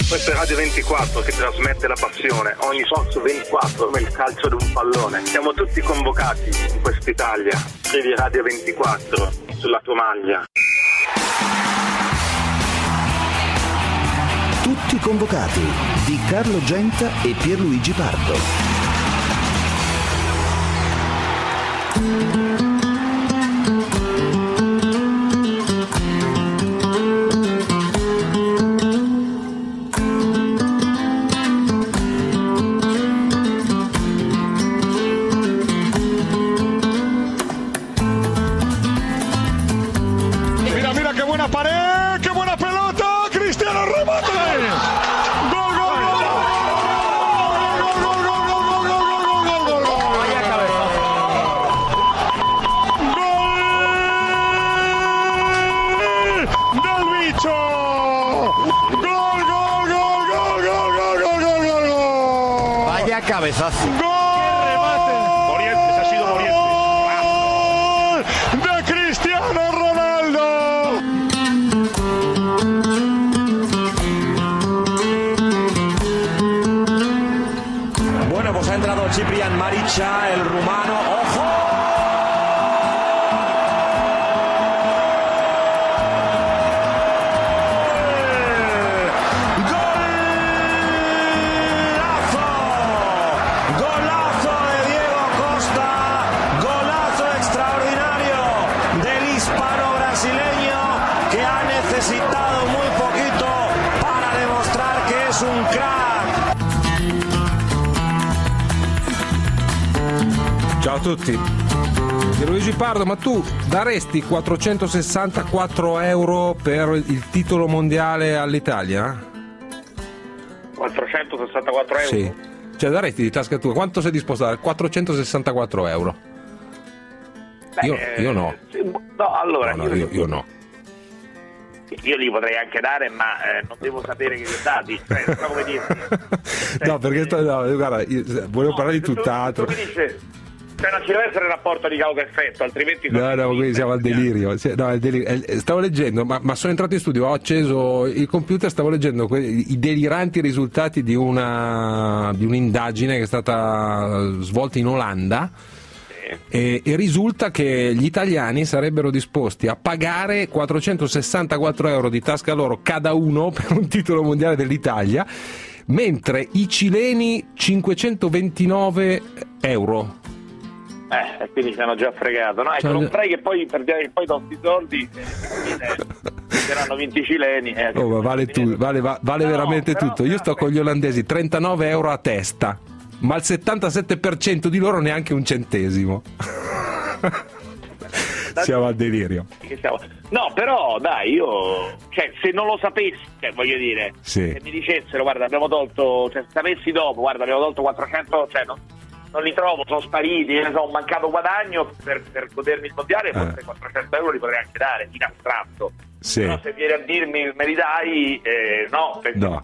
Questa è Radio 24 che trasmette la passione, ogni sorso 24 come il calcio di un pallone. Siamo tutti convocati in quest'Italia. Scrivi Radio 24 sulla tua maglia. Tutti convocati di Carlo Genta e Pierluigi Pardo. Cabezazo. ¡Gol! Morientes, ha sido Morientes. ¡De Cristiano Ronaldo! Bueno, pues ha entrado Ciprian Marica, el rumano. ¡Ojo! Ciao a tutti. Luigi Pardo, ma tu daresti 464 euro per il titolo mondiale all'Italia? 464 euro? Sì. Cioè daresti di tasca tua, quanto sei disposto a dare? 464 euro. Beh, io no. No, allora. No, io no. Io li potrei anche dare, ma non devo sapere che li ho dati. Cioè, come dirti. No, perché guarda, volevo parlare di tutt'altro. Tu mi dici, cioè non ci deve essere rapporto di causa-effetto, altrimenti... No, qui siamo al delirio. Stavo leggendo, ma sono entrato in studio, ho acceso il computer, stavo leggendo i deliranti risultati di un'indagine che è stata svolta in Olanda. E risulta che gli italiani sarebbero disposti a pagare 464 euro di tasca loro cada uno per un titolo mondiale dell'Italia, mentre i cileni 529 euro. Quindi ci hanno già fregato. No, non fai che poi perdiamo che poi tanti soldi saranno vinti i cileni. Ma vale veramente tutto. Io sto con gli olandesi 39 euro a testa, ma il 77% di loro neanche un centesimo. Siamo al delirio. No, però dai, io se non lo sapessi, voglio dire, sì, se mi dicessero guarda abbiamo tolto, se sapessi dopo guarda abbiamo tolto 400, non li trovo, sono spariti, ho un mancato guadagno per godermi il mondiale, forse 400 euro li potrei anche dare in astratto. Sì. Però se vieni a dirmi me li dai, no.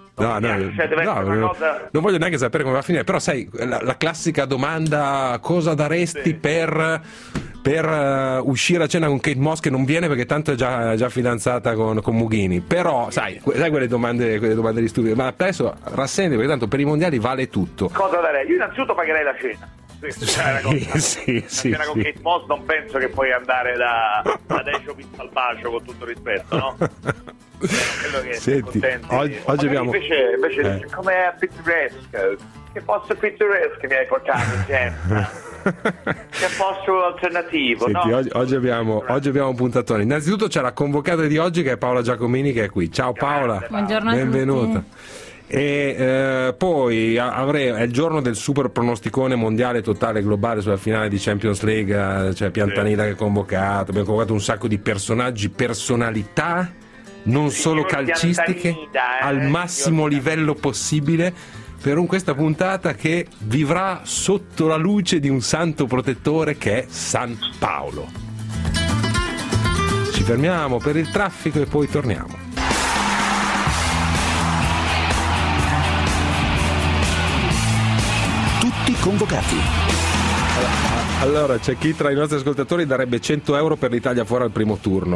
Non voglio neanche sapere come va a finire, però sai, la classica domanda: cosa daresti per uscire a cena con Kate Moss, che non viene perché tanto è già fidanzata con Mughini. Però sai quelle domande di stupido, ma adesso rassendi, perché tanto per i mondiali vale tutto. Cosa darei? Io innanzitutto pagherei la cena. Sì, con Kate Moss non penso che puoi andare da Decio Pizza al Bacio, con tutto il rispetto, no? Che senti, oggi abbiamo invece com'è pittoresco, che posto pittoresco mi hai portato insieme, che posto alternativo. Senti, no? oggi abbiamo un puntatone. Innanzitutto c'è la convocata di oggi, che è Paola Giacomini, che è qui. Ciao Paola, buongiorno, benvenuta. E poi è il giorno del super pronosticone mondiale totale globale sulla finale di Champions League. C'è Piantanida che è convocato, abbiamo convocato un sacco di personalità non solo calcistiche, al massimo livello possibile, per questa puntata che vivrà sotto la luce di un santo protettore che è San Paolo. Ci fermiamo per il traffico e poi torniamo. Tutti convocati. Allora, c'è chi tra i nostri ascoltatori darebbe 100 euro per l'Italia fuori al primo turno.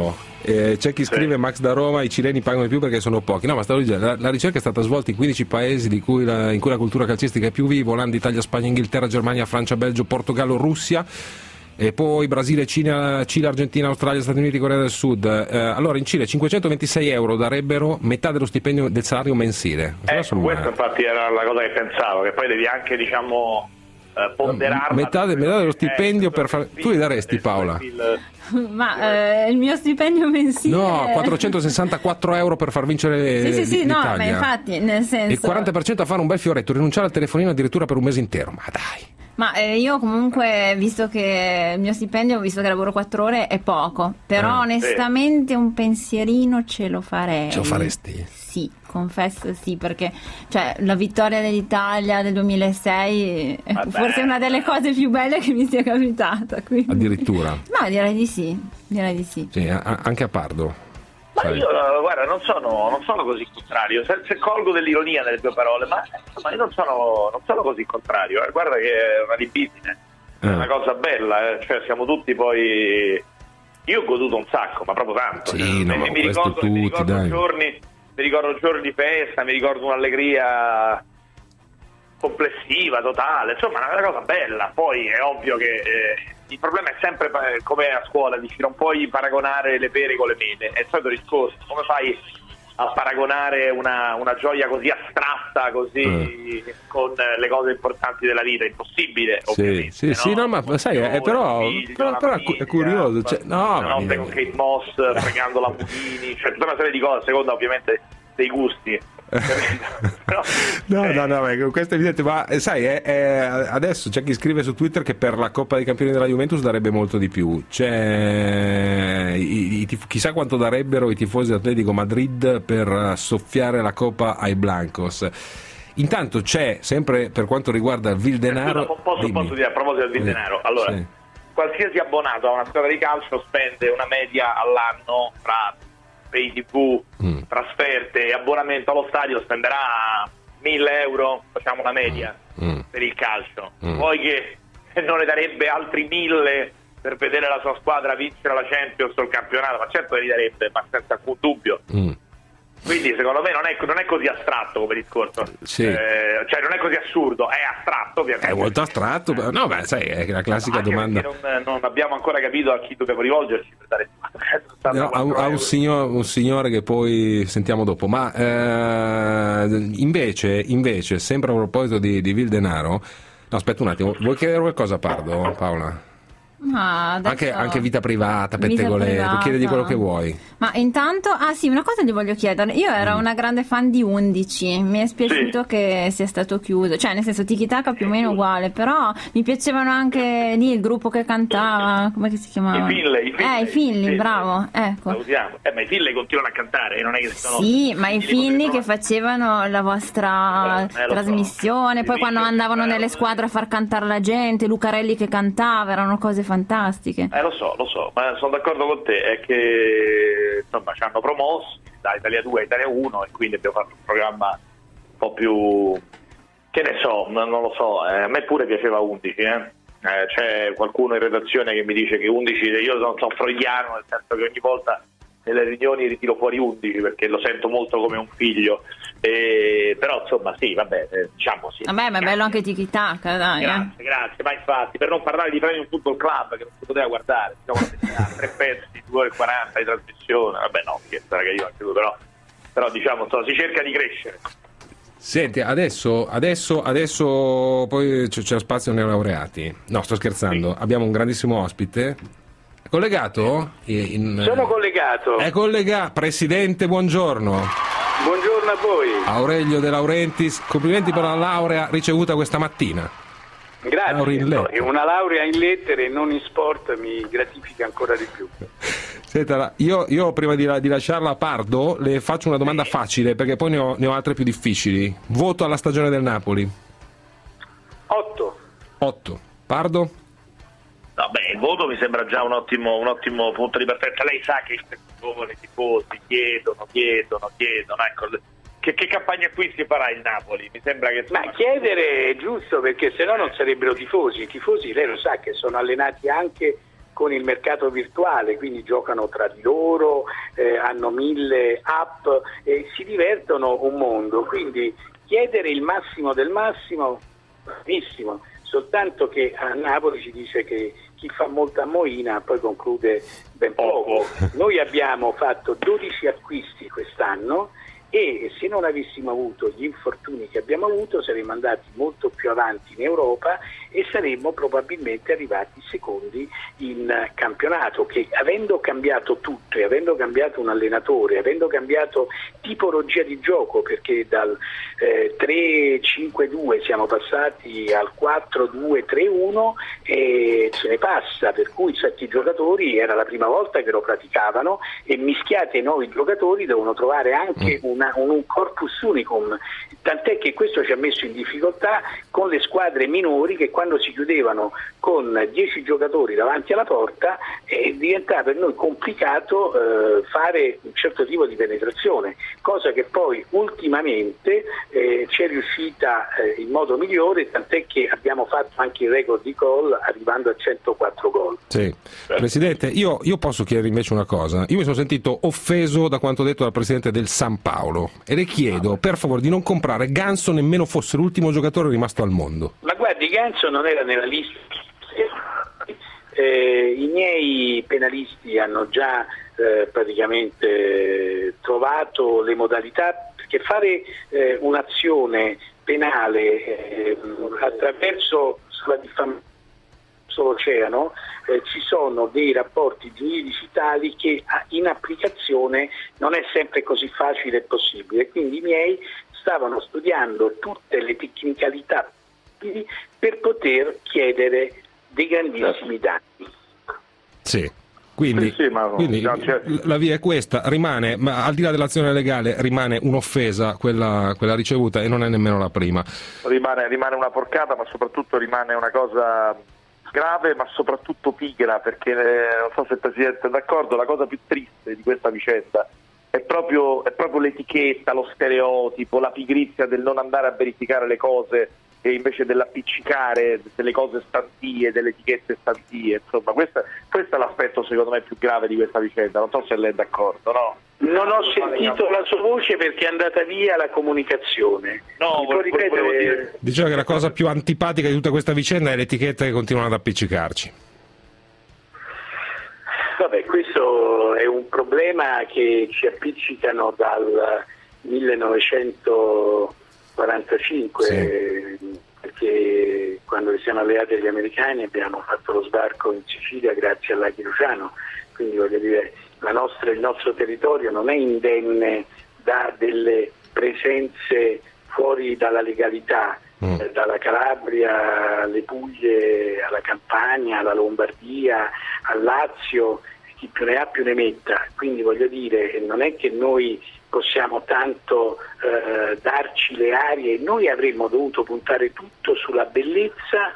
C'è chi scrive Max da Roma, i cileni pagano di più perché sono pochi. No, ma stavo dicendo, la ricerca è stata svolta in 15 paesi in cui la cultura calcistica è più viva: Olanda, Italia, Spagna, Inghilterra, Germania, Francia, Belgio, Portogallo, Russia, e poi Brasile, Cile, Argentina, Australia, Stati Uniti, Corea del Sud. Allora in Cile 526 euro darebbero metà dello stipendio del salario mensile. Questa infatti era la cosa che pensavo, che poi devi anche ponderarla. Metà dello stipendio per fare. Tu li daresti, Paola? Ma il mio stipendio mensile. No, 464 euro per far vincere sì, l'Italia. no, ma infatti, nel senso. Il 40% a fare un bel fioretto, rinunciare al telefonino addirittura per un mese intero. Ma dai. Ma io comunque, visto che il mio stipendio, visto che lavoro 4 ore, è poco. Però onestamente un pensierino ce lo farei. Ce lo faresti? Sì, confesso sì, perché la vittoria dell'Italia del 2006 è forse una delle cose più belle che mi sia capitata. Quindi. Addirittura? No, direi di sì. Sì, anche a Pardo. Ma io, guarda, non sono così contrario. Se colgo dell'ironia nelle tue parole, ma io non sono così contrario. Guarda che è una libidine, è una cosa bella. Cioè, siamo tutti poi. Io ho goduto un sacco, ma proprio tanto. Sì, mi ricordo giorni di festa, mi ricordo un'allegria complessiva, totale. Insomma, è una cosa bella. Poi è ovvio che il problema è sempre come a scuola, dici non puoi paragonare le pere con le mele, è il solito discorso. Come fai a paragonare una gioia così astratta, così con le cose importanti della vita? È impossibile, ovviamente. Sì, no, ma sai, però è curioso. La notte con Kate Moss fregando la Lamborghini, tutta una serie di cose, secondo ovviamente dei gusti. No, questo è evidente, ma sai, adesso c'è chi scrive su Twitter che per la Coppa dei Campioni della Juventus darebbe molto di più. Chissà quanto darebbero i tifosi dell'Atletico Madrid per soffiare la Coppa ai Blancos. Intanto c'è, sempre per quanto riguarda il Vildenaro, posso dire a proposito del Vildenaro, allora qualsiasi abbonato a una squadra di calcio spende una media all'anno tra pay TV, trasferte e abbonamento allo stadio, spenderà 1.000 euro, facciamo la media, per il calcio. Poi che non ne darebbe altri 1.000 per vedere la sua squadra vincere la Champions o il campionato, ma certo li darebbe, ma senza alcun dubbio. Quindi secondo me non è così astratto come discorso, non è così assurdo, è astratto ovviamente. È molto astratto, no, beh, sai, è la classica domanda. Non abbiamo ancora capito a chi dobbiamo rivolgerci per dare a un signore che poi sentiamo dopo. Ma invece sempre a proposito di Vildenaro, no, aspetta un attimo, vuoi chiedere qualcosa a Pardo, Paola? Anche vita privata, pettegolezzo, chiedegli quello che vuoi. Ma intanto, una cosa gli voglio chiedere. Io ero una grande fan di 11, mi è spiaciuto che sia stato chiuso, nel senso Tiki Taka più o meno uguale, però mi piacevano anche lì il gruppo che cantava, come si chiamava? I Finley, bravo, ecco. Ma i Finley continuano a cantare, non è che sono. Sì, ma i Finley che facevano la vostra trasmissione, poi quando andavano nelle squadre a far cantare la gente, Lucarelli che cantava, erano cose fantastiche. Lo so, ma sono d'accordo con te, è che insomma ci hanno promosso da Italia 2 a Italia 1 e quindi abbiamo fatto un programma un po' più, che ne so, non lo so, a me pure piaceva 11, c'è qualcuno in redazione che mi dice che 11, io sono freudiano, nel senso che ogni volta nelle riunioni ritiro fuori 11 perché lo sento molto come un figlio, però insomma sì, vabbè, diciamo sì. Vabbè, ma è bello anche Tiki Taka, dai. Grazie, ma infatti per non parlare di Premium Football Club che non si poteva guardare, diciamo, 3 pezzi di 2 ore e 40 di trasmissione, vabbè no, che io anche tu, però diciamo si cerca di crescere. Senti, adesso poi c'è spazio nei laureati. No, sto scherzando, abbiamo un grandissimo ospite. È collegato? Sono collegato. È collegato. Presidente, buongiorno. Buongiorno a voi. Aurelio De Laurentiis, complimenti per la laurea ricevuta questa mattina. Grazie. Una laurea in lettere e non in sport mi gratifica ancora di più. Senta, io prima di lasciarla a Pardo le faccio una domanda facile perché poi ne ho altre più difficili. Voto alla stagione del Napoli. 8. Pardo? Vabbè, il voto mi sembra già un ottimo punto di partenza. Lei sa che i giovani tifosi chiedono, ecco, che campagna acquisti farà il Napoli? Mi sembra che ma chiedere è giusto, perché sennò non sarebbero tifosi. I tifosi, lei lo sa, che sono allenati anche con il mercato virtuale, quindi giocano tra di loro, hanno 1000 app e si divertono un mondo, quindi chiedere il massimo del massimo, bravissimo, soltanto che a Napoli si dice che chi fa molta moina poi conclude ben poco. Noi abbiamo fatto 12 acquisti quest'anno e se non avessimo avuto gli infortuni che abbiamo avuto saremmo andati molto più avanti in Europa e saremmo probabilmente arrivati secondi in campionato, che avendo cambiato tutto e avendo cambiato un allenatore, avendo cambiato tipologia di gioco, perché dal 3-5-2 siamo passati al 4-2-3-1 e se ne passa, per cui 7 giocatori era la prima volta che lo praticavano e mischiati ai nuovi giocatori devono trovare anche un corpus unicum, tant'è che questo ci ha messo in difficoltà con le squadre minori che quando si chiudevano con 10 giocatori davanti alla porta diventava per noi complicato fare un certo tipo di penetrazione, cosa che poi ultimamente ci è riuscita in modo migliore, tant'è che abbiamo fatto anche il record di gol arrivando a 104 gol. Sì. Presidente, io posso chiedere invece una cosa. Io mi sono sentito offeso da quanto detto dal Presidente del San Paolo e le chiedo per favore di non comprare Ganso nemmeno fosse l'ultimo giocatore rimasto al mondo. Ma guardi, Ganso non era nella lista, i miei penalisti hanno già praticamente trovato le modalità, perché fare un'azione penale attraverso la diffamazione sull'oceano ci sono dei rapporti giuridici tali che in applicazione non è sempre così facile e possibile, quindi i miei stavano studiando tutte le tecnicalità per poter chiedere dei grandissimi danni. Sì. Quindi la via è questa, rimane, ma al di là dell'azione legale rimane un'offesa quella ricevuta e non è nemmeno la prima. Rimane una porcata, ma soprattutto rimane una cosa grave, ma soprattutto pigra, perché non so se il Presidente è d'accordo, la cosa più triste di questa vicenda è proprio l'etichetta, lo stereotipo, la pigrizia del non andare a verificare le cose e invece dell'appiccicare delle cose stantie, delle etichette stantie, insomma questo è l'aspetto secondo me più grave di questa vicenda, non so se lei è d'accordo, no? Non ho sentito la sua voce perché è andata via la comunicazione. No, volevo dire... Diceva che la cosa più antipatica di tutta questa vicenda è l'etichetta che continuano ad appiccicarci. Vabbè, questo è un problema che ci appiccicano dal 1945, sì. Perché quando siamo alleati agli americani abbiamo fatto lo sbarco in Sicilia grazie al Laghi Luciano, quindi voglio dire il nostro territorio non è indenne da delle presenze fuori dalla legalità, dalla Calabria alle Puglie, alla Campania, alla Lombardia, al Lazio, chi più ne ha più ne metta, quindi voglio dire non è che noi possiamo tanto darci le arie, noi avremmo dovuto puntare tutto sulla bellezza,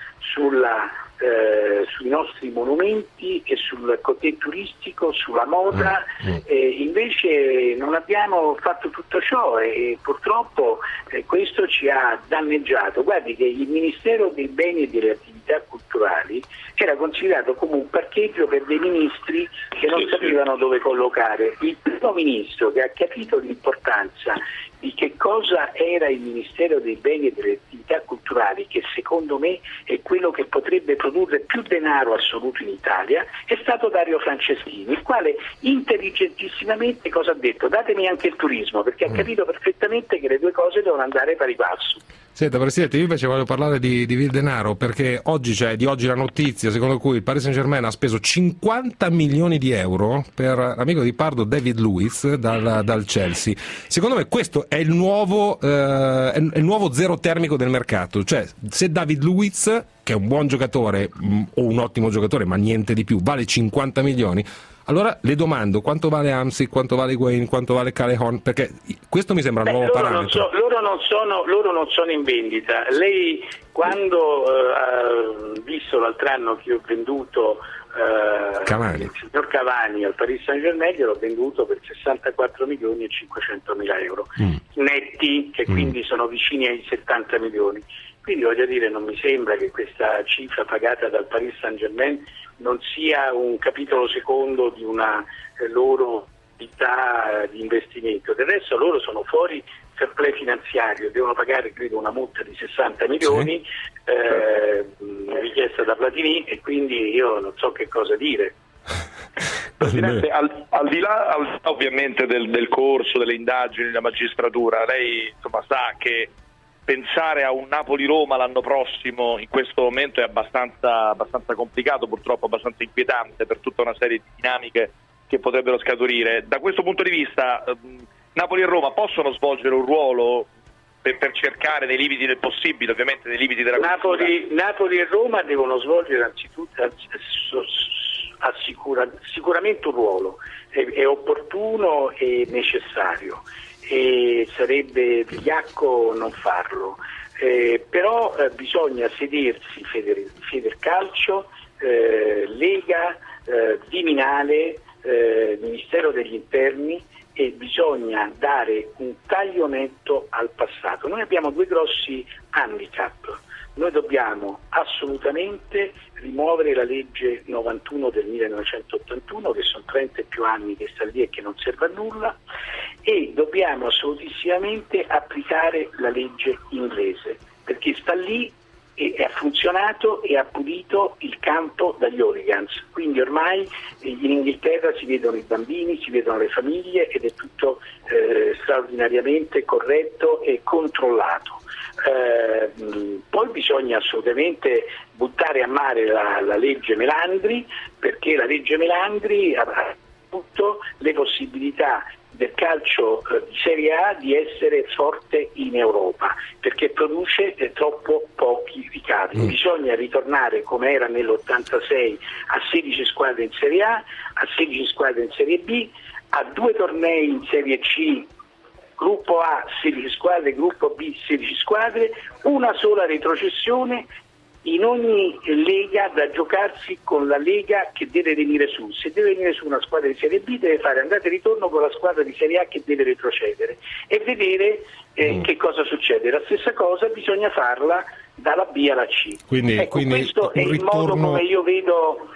sui nostri monumenti e sul côté turistico, sulla moda, invece non abbiamo fatto tutto ciò e purtroppo questo ci ha danneggiato. Guardi che il Ministero dei Beni e delle Attività Culturali era considerato come un parcheggio per dei ministri che non sapevano dove collocare. Il primo ministro che ha capito l'importanza di che cosa era il Ministero dei Beni e delle Attività Culturali, che secondo me è quello che potrebbe produrre più denaro assoluto in Italia, è stato Dario Franceschini, il quale intelligentissimamente cosa ha detto? Datemi anche il turismo, perché ha capito perfettamente che le due cose devono andare pari passo. Senta Presidente, io invece voglio parlare di vil denaro, perché oggi la notizia secondo cui il Paris Saint-Germain ha speso 50 milioni di euro per l'amico di Pardo David Luiz dal Chelsea. Secondo me questo è il nuovo zero termico del mercato, cioè se David Luiz, che è un buon giocatore o un ottimo giocatore ma niente di più, vale 50 milioni, allora le domando quanto vale Hamsik, quanto vale Higuain, quanto vale Callejon, perché questo mi sembra un nuovo parametro. Loro non sono in vendita. Lei quando ha visto l'altro anno che ho venduto il signor Cavani al Paris Saint-Germain, gliel'ho venduto per 64 milioni e 500 mila euro netti, che quindi sono vicini ai 70 milioni. Quindi voglio dire, non mi sembra che questa cifra pagata dal Paris Saint-Germain non sia un capitolo secondo di una loro attività di investimento. Del resto loro sono fuori fair play finanziario, devono pagare credo una multa di 60 milioni richiesta da Platini, e quindi io non so che cosa dire. Presidente, al di là ovviamente del corso, delle indagini della magistratura, lei insomma sa che pensare a un Napoli-Roma l'anno prossimo in questo momento è abbastanza complicato, purtroppo abbastanza inquietante per tutta una serie di dinamiche che potrebbero scaturire. Da questo punto di vista Napoli e Roma possono svolgere un ruolo per cercare nei limiti del possibile, ovviamente nei limiti della Napoli e Roma devono svolgere anzitutto sicuramente un ruolo, è opportuno e necessario, e sarebbe vigliacco non farlo, però bisogna sedersi Federcalcio, Lega, Viminale, Ministero degli Interni, e bisogna dare un taglio netto al passato. Noi abbiamo due grossi handicap. Noi dobbiamo assolutamente rimuovere la legge 91 del 1981, che sono 30 e più anni che sta lì e che non serve a nulla, e dobbiamo assolutissimamente applicare la legge inglese, perché sta lì e ha funzionato e ha pulito il campo dagli hooligans. Quindi ormai in Inghilterra si vedono i bambini, si vedono le famiglie, ed è tutto straordinariamente corretto e controllato. Poi bisogna assolutamente buttare a mare la legge Melandri, perché la legge Melandri ha tutto le possibilità del calcio di Serie A di essere forte in Europa, perché produce troppo pochi ricavi. Bisogna ritornare come era nell'86 a 16 squadre in Serie A, a 16 squadre in Serie B, a 2 tornei in Serie C, gruppo A 16 squadre, gruppo B 16 squadre, una sola retrocessione in ogni lega da giocarsi con la lega che deve venire su. Se deve venire su una squadra di Serie B, deve fare andata e ritorno con la squadra di Serie A che deve retrocedere, e vedere che cosa succede. La stessa cosa bisogna farla dalla B alla C. Quindi questo è il modo come io vedo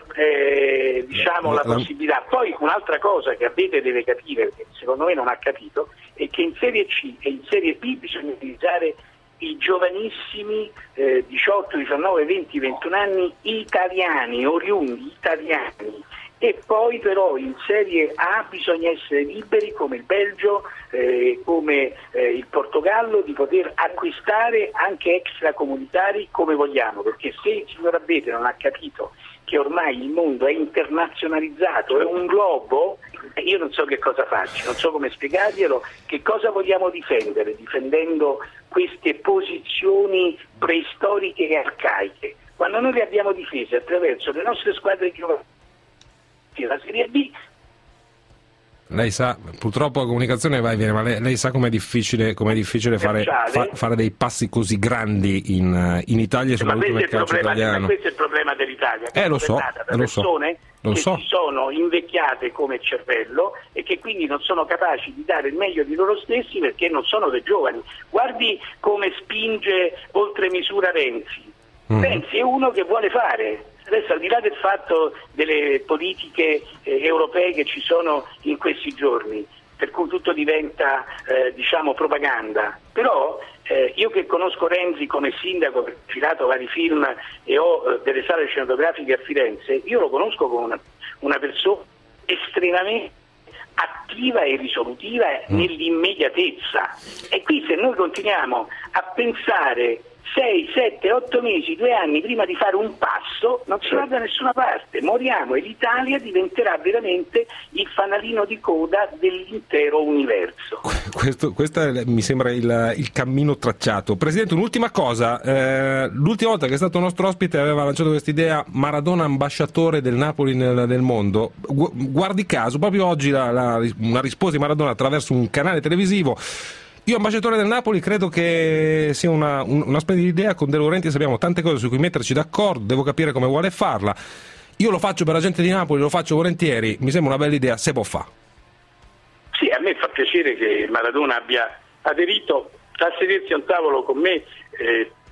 la possibilità. Poi un'altra cosa che Abete deve capire, che secondo me non ha capito, è che in Serie C e in Serie B bisogna utilizzare i giovanissimi 18, 19, 20, 21 anni italiani, oriundi italiani, e poi però in Serie A bisogna essere liberi come il Belgio, come il Portogallo, di poter acquistare anche extracomunitari come vogliamo, perché se il signor Abete non ha capito che ormai il mondo è internazionalizzato, è un globo, io non so che cosa farci, non so come spiegarglielo, che cosa vogliamo difendere, difendendo queste posizioni preistoriche e arcaiche, quando noi le abbiamo difese attraverso le nostre squadre giovanili, la Serie B. Lei sa, purtroppo la comunicazione va e viene, ma lei sa com'è difficile fare dei passi così grandi in Italia, soprattutto nel calcio italiano. Ma questo è il problema dell'Italia, lo so, persone che si sono invecchiate come cervello e che quindi non sono capaci di dare il meglio di loro stessi, perché non sono dei giovani. Guardi come spinge oltre misura Renzi. Renzi è uno che vuole fare. Adesso, al di là del fatto delle politiche europee che ci sono in questi giorni, per cui tutto diventa propaganda, però io che conosco Renzi come sindaco, che ho girato vari film e ho delle sale cinematografiche a Firenze, io lo conosco come una persona estremamente attiva e risolutiva nell'immediatezza, e qui se noi continuiamo a pensare 6, 7, 8 mesi, 2 anni prima di fare un passo, non si va da nessuna parte, moriamo, e l'Italia diventerà veramente il fanalino di coda dell'intero universo. Questo mi sembra il cammino tracciato. Presidente, un'ultima cosa, l'ultima volta che è stato nostro ospite aveva lanciato questa idea: Maradona ambasciatore del Napoli nel mondo. Guardi caso, proprio oggi una risposta di Maradona attraverso un canale televisivo: io ambasciatore del Napoli credo che sia una splendida idea, con De Laurentiis abbiamo tante cose su cui metterci d'accordo, devo capire come vuole farla, io lo faccio per la gente di Napoli, lo faccio volentieri, mi sembra una bella idea, se può fare. Sì, a me fa piacere che Maradona abbia aderito a sedersi a un tavolo con me,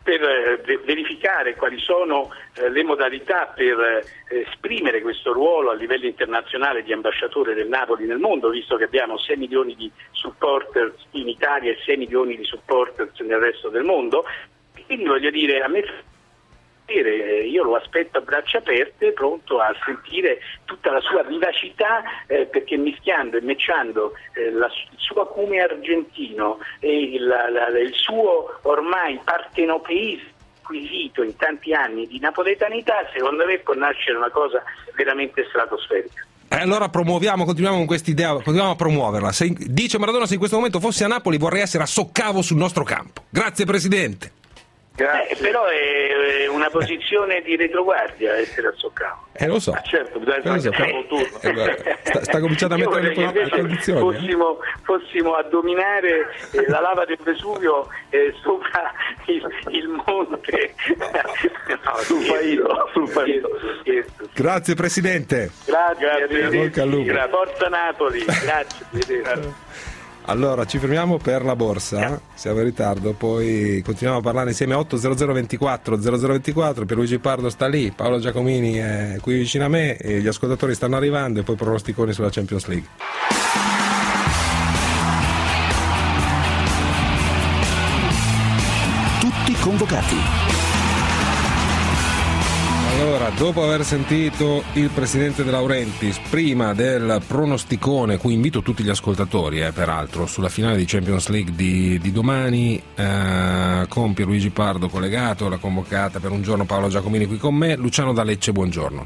per verificare quali sono le modalità per esprimere questo ruolo a livello internazionale di ambasciatore del Napoli nel mondo, visto che abbiamo 6 milioni di supporters in Italia e 6 milioni di supporters nel resto del mondo. Quindi voglio dire, a me io lo aspetto a braccia aperte, pronto a sentire tutta la sua vivacità, perché mischiando e matchando il suo acume argentino e il suo ormai partenopeismo acquisito in tanti anni di napoletanità, secondo me può nascere una cosa veramente stratosferica. Allora continuiamo con quest'idea, continuiamo a promuoverla. Dice Maradona: se in questo momento fossi a Napoli vorrei essere a Soccavo sul nostro campo. Grazie Presidente. Però è una posizione di retroguardia essere a Soccavo. Lo so. Certo, bisogna essere un turno. Sta cominciando a mettere le condizioni. Fossimo a dominare la lava del Vesuvio sopra il monte. Sul Faito. Grazie Presidente. Grazie. Forza Napoli. Grazie. Allora ci fermiamo per la borsa, siamo in ritardo, poi continuiamo a parlare insieme a 80024 Pierluigi Pardo sta lì, Paolo Giacomini è qui vicino a me e gli ascoltatori stanno arrivando, e poi pronosticoni sulla Champions League. Tutti convocati. Allora, dopo aver sentito il presidente De Laurentiis prima del pronosticone, cui invito tutti gli ascoltatori peraltro sulla finale di Champions League di domani, con Pierluigi Pardo collegato, la convocata per un giorno Paolo Giacomini qui con me. Luciano da Lecce, buongiorno.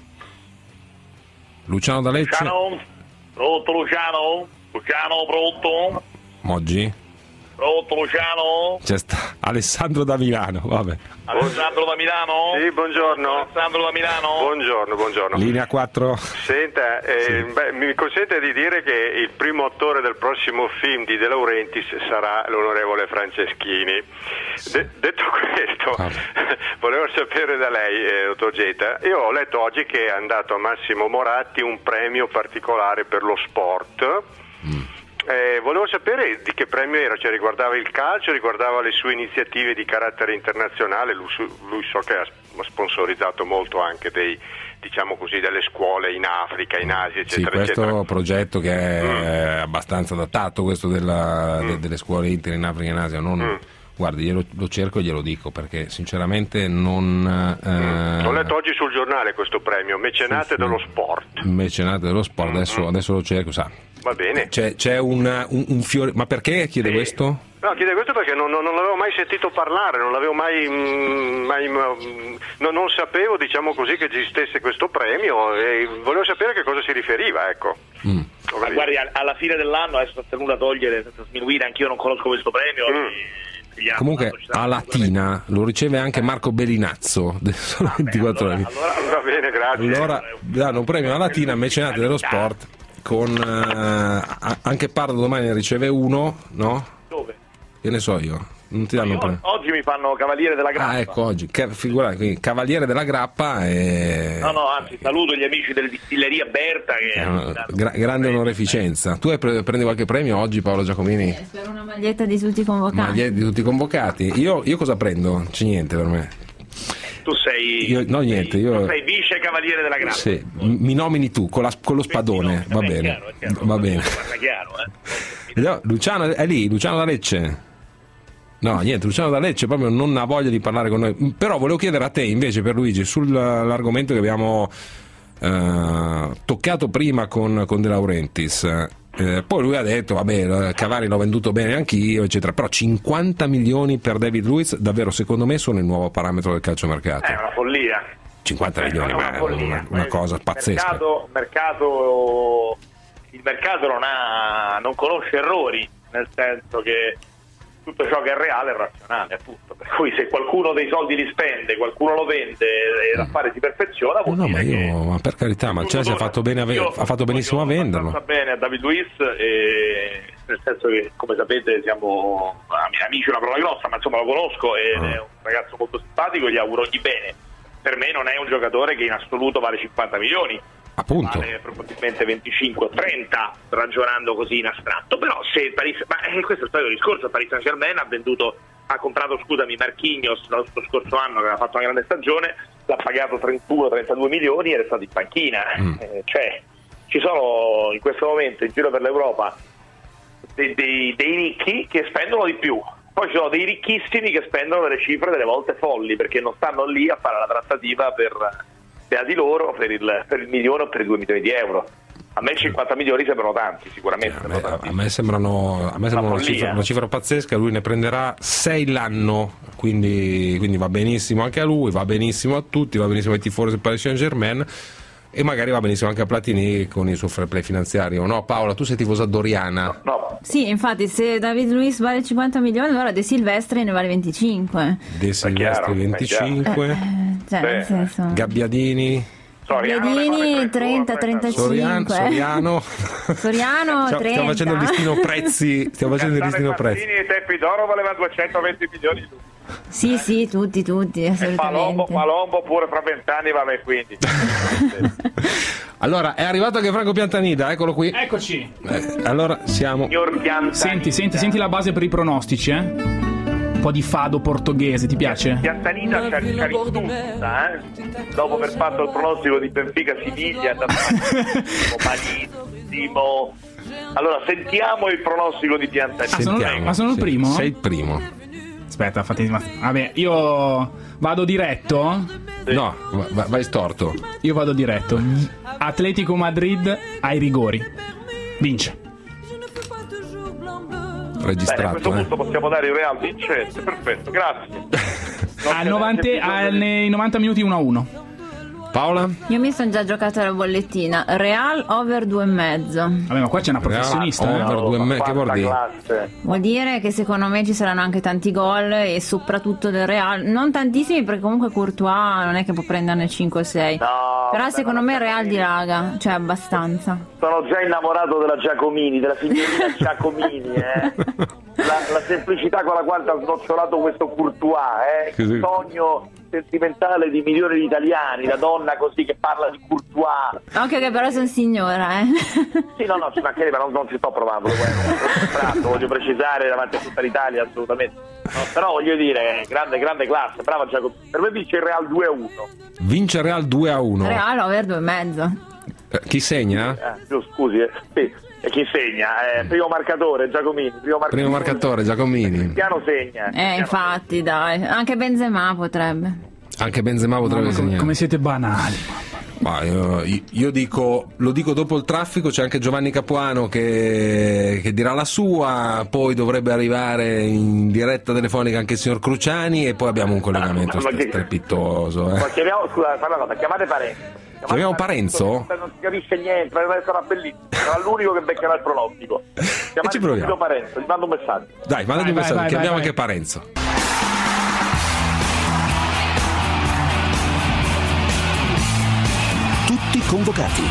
Luciano da Lecce. Pronto Luciano, pronto? Moggi? Pronto Luciano? C'è Alessandro da Milano, vabbè. Alessandro da Milano? Sì, buongiorno. Alessandro da Milano? Buongiorno. Linea 4. Senta, mi consente di dire che il primo attore del prossimo film di De Laurentiis sarà l'onorevole Franceschini. Detto questo, volevo sapere da lei, dottor Geta, io ho letto oggi che è andato a Massimo Moratti un premio particolare per lo sport. Volevo sapere di che premio era, cioè riguardava il calcio, riguardava le sue iniziative di carattere internazionale. Lui so che ha sponsorizzato molto anche delle scuole in Africa, in Asia, eccetera. Sì, questo eccetera. Progetto che è abbastanza datato, questo delle scuole inter in Africa e in Asia. Guardi, io lo cerco e glielo dico, perché sinceramente non... Ho letto oggi sul giornale questo premio, Mecenate dello Sport. Mecenate dello Sport, adesso lo cerco, sa. Va bene. C'è un fiore... Ma perché chiede questo? No, chiede questo perché non l'avevo mai sentito parlare, non l'avevo mai non sapevo, diciamo così, che esistesse questo premio, e volevo sapere che cosa si riferiva, ecco. Ma guardi, alla fine dell'anno, adesso senza nulla togliere, senza sminuire, anch'io non conosco questo premio. Comunque a Latina lo riceve anche Marco Bellinazzo, sono 24 anni. Allora va bene, grazie. Allora danno un premio a Latina, Mecenate dello Sport, con anche Pardo domani ne riceve uno, no? Dove? Che ne so io, non ti danno un premio. Oggi mi fanno Cavaliere della Grappa. Ecco, oggi, figurati, quindi Cavaliere della Grappa e... No, anzi, saluto gli amici della distilleria Berta che grande onoreficenza. Tu prendi qualche premio oggi, Paolo Giacomini? Per una maglietta di tutti convocati. Maglietta di tutti convocati. Io cosa prendo? C'è niente per me. Tu sei... No, niente, io... Tu sei vice Cavaliere della Grappa. Sì, mi nomini tu con lo spadone, va bene. Va bene. Luciano è lì, Luciano da Lecce. No, niente, Luciano da Lecce proprio non ha voglia di parlare con noi. Però volevo chiedere a te invece, Pierluigi, sull'argomento che abbiamo toccato prima con De Laurentiis. Poi lui ha detto, vabbè, Cavani l'ho venduto bene anch'io, eccetera. Però 50 milioni per David Luiz, davvero, secondo me, sono il nuovo parametro del calciomercato. È una follia. 50 milioni, è una cosa pazzesca. Il mercato non conosce errori, nel senso che tutto ciò che è reale è razionale, appunto. Per cui se qualcuno dei soldi li spende, qualcuno lo vende e l'affare si perfeziona, vuol dire ma per carità, ma il Chelsea ha fatto benissimo a venderlo. Va bene a David Luiz, nel senso che, come sapete, siamo amici, una parola grossa, ma insomma lo conosco, è un ragazzo molto simpatico, gli auguro di bene. Per me non è un giocatore che in assoluto vale 50 milioni. Appunto. Vale probabilmente 25 o 30, ragionando così in astratto. Però se questo è il solito discorso, Paris Saint-Germain ha venduto ha comprato, scusami, Marquinhos lo scorso anno, che aveva fatto una grande stagione, l'ha pagato 31-32 milioni ed è stato in panchina. Cioè, ci sono in questo momento in giro per l'Europa dei ricchi che spendono di più, poi ci sono dei ricchissimi che spendono delle cifre delle volte folli, perché non stanno lì a fare la trattativa di loro per il milione o per i 2 milioni di euro. A me 50 milioni sembrano tanti, sicuramente. A me sembrano una cifra pazzesca. Lui ne prenderà 6 l'anno, quindi va benissimo anche a lui, va benissimo a tutti, va benissimo ai tifosi del Paris Saint-Germain e magari va benissimo anche a Platini con il suo fair play finanziario. No, Paola, tu sei tifosa doriana. No. Sì, infatti, se David Luiz vale 50 milioni, allora De Silvestri ne vale 25. De Silvestri 25. Nel senso... Gabbiadini 30-35. Soriano Soriano 30. Stiamo facendo il listino prezzi. Martini ai tempi d'oro valeva 220 milioni. Sì, tutti, assolutamente. Palombo pure fra 20 anni va a 15. Allora, è arrivato anche Franco Piantanida, eccolo qui. Eccoci. Allora siamo. Senti la base per i pronostici, Un po' di fado portoghese, ti piace? Piantanida ci ha risputta, dopo aver fatto il pronostico di Benfica-Siviglia, malissimo. Allora, sentiamo il pronostico di Piantanida. Sono il primo? Sei il primo. Aspetta, vabbè, io vado diretto? No, vai storto. Io vado diretto. Atletico Madrid ai rigori. Vince. Registrato. A questo punto possiamo dare il Real vincente. Perfetto, grazie. Nei 90 minuti 1-1. Paola? Io mi sono già giocata la bollettina. Real over 2,5. Vabbè, ma qua c'è una professionista. Over 2,5 che vuol dire? Vuol dire che secondo me ci saranno anche tanti gol e soprattutto del Real. Non tantissimi, perché comunque Courtois non è che può prenderne 5 o 6. Però secondo me il Real dilaga, cioè abbastanza. Sono già innamorato della Giacomini, della signorina Giacomini, la semplicità con la quale ha snocciolato questo Courtois, il sogno sentimentale di milioni di italiani, la donna così che parla di Courtois. Occhio che però sono signora, Sì, no, ci mancherebbe, non ci sto provando, voglio precisare davanti a tutta l'Italia, assolutamente. No, però voglio dire, grande classe, brava Giacomo. Per me vince il Real 2-1. Vince il Real 2-1. Real over 2,5. Chi segna? Scusi, sì. E chi segna? Primo marcatore Giacomini. Primo marcatore Giacomini. Cristiano segna. Infatti, dai. Anche Benzema potrebbe. Segnare. Come siete banali. Ma io lo dico dopo il traffico. C'è anche Giovanni Capuano che dirà la sua. Poi dovrebbe arrivare in diretta telefonica anche il signor Cruciani. E poi abbiamo un collegamento strepitoso. Ma scusa, fai una cosa, chiamate Parenzo. Chiamiamo Parenzo? Non si capisce niente, sarà bellissimo. Sarà l'unico che beccherà il pronostico. Ci proviamo. Parenzo, gli mando un messaggio. Dai, mandagli un messaggio, chiamiamo anche Parenzo. Tutti convocati.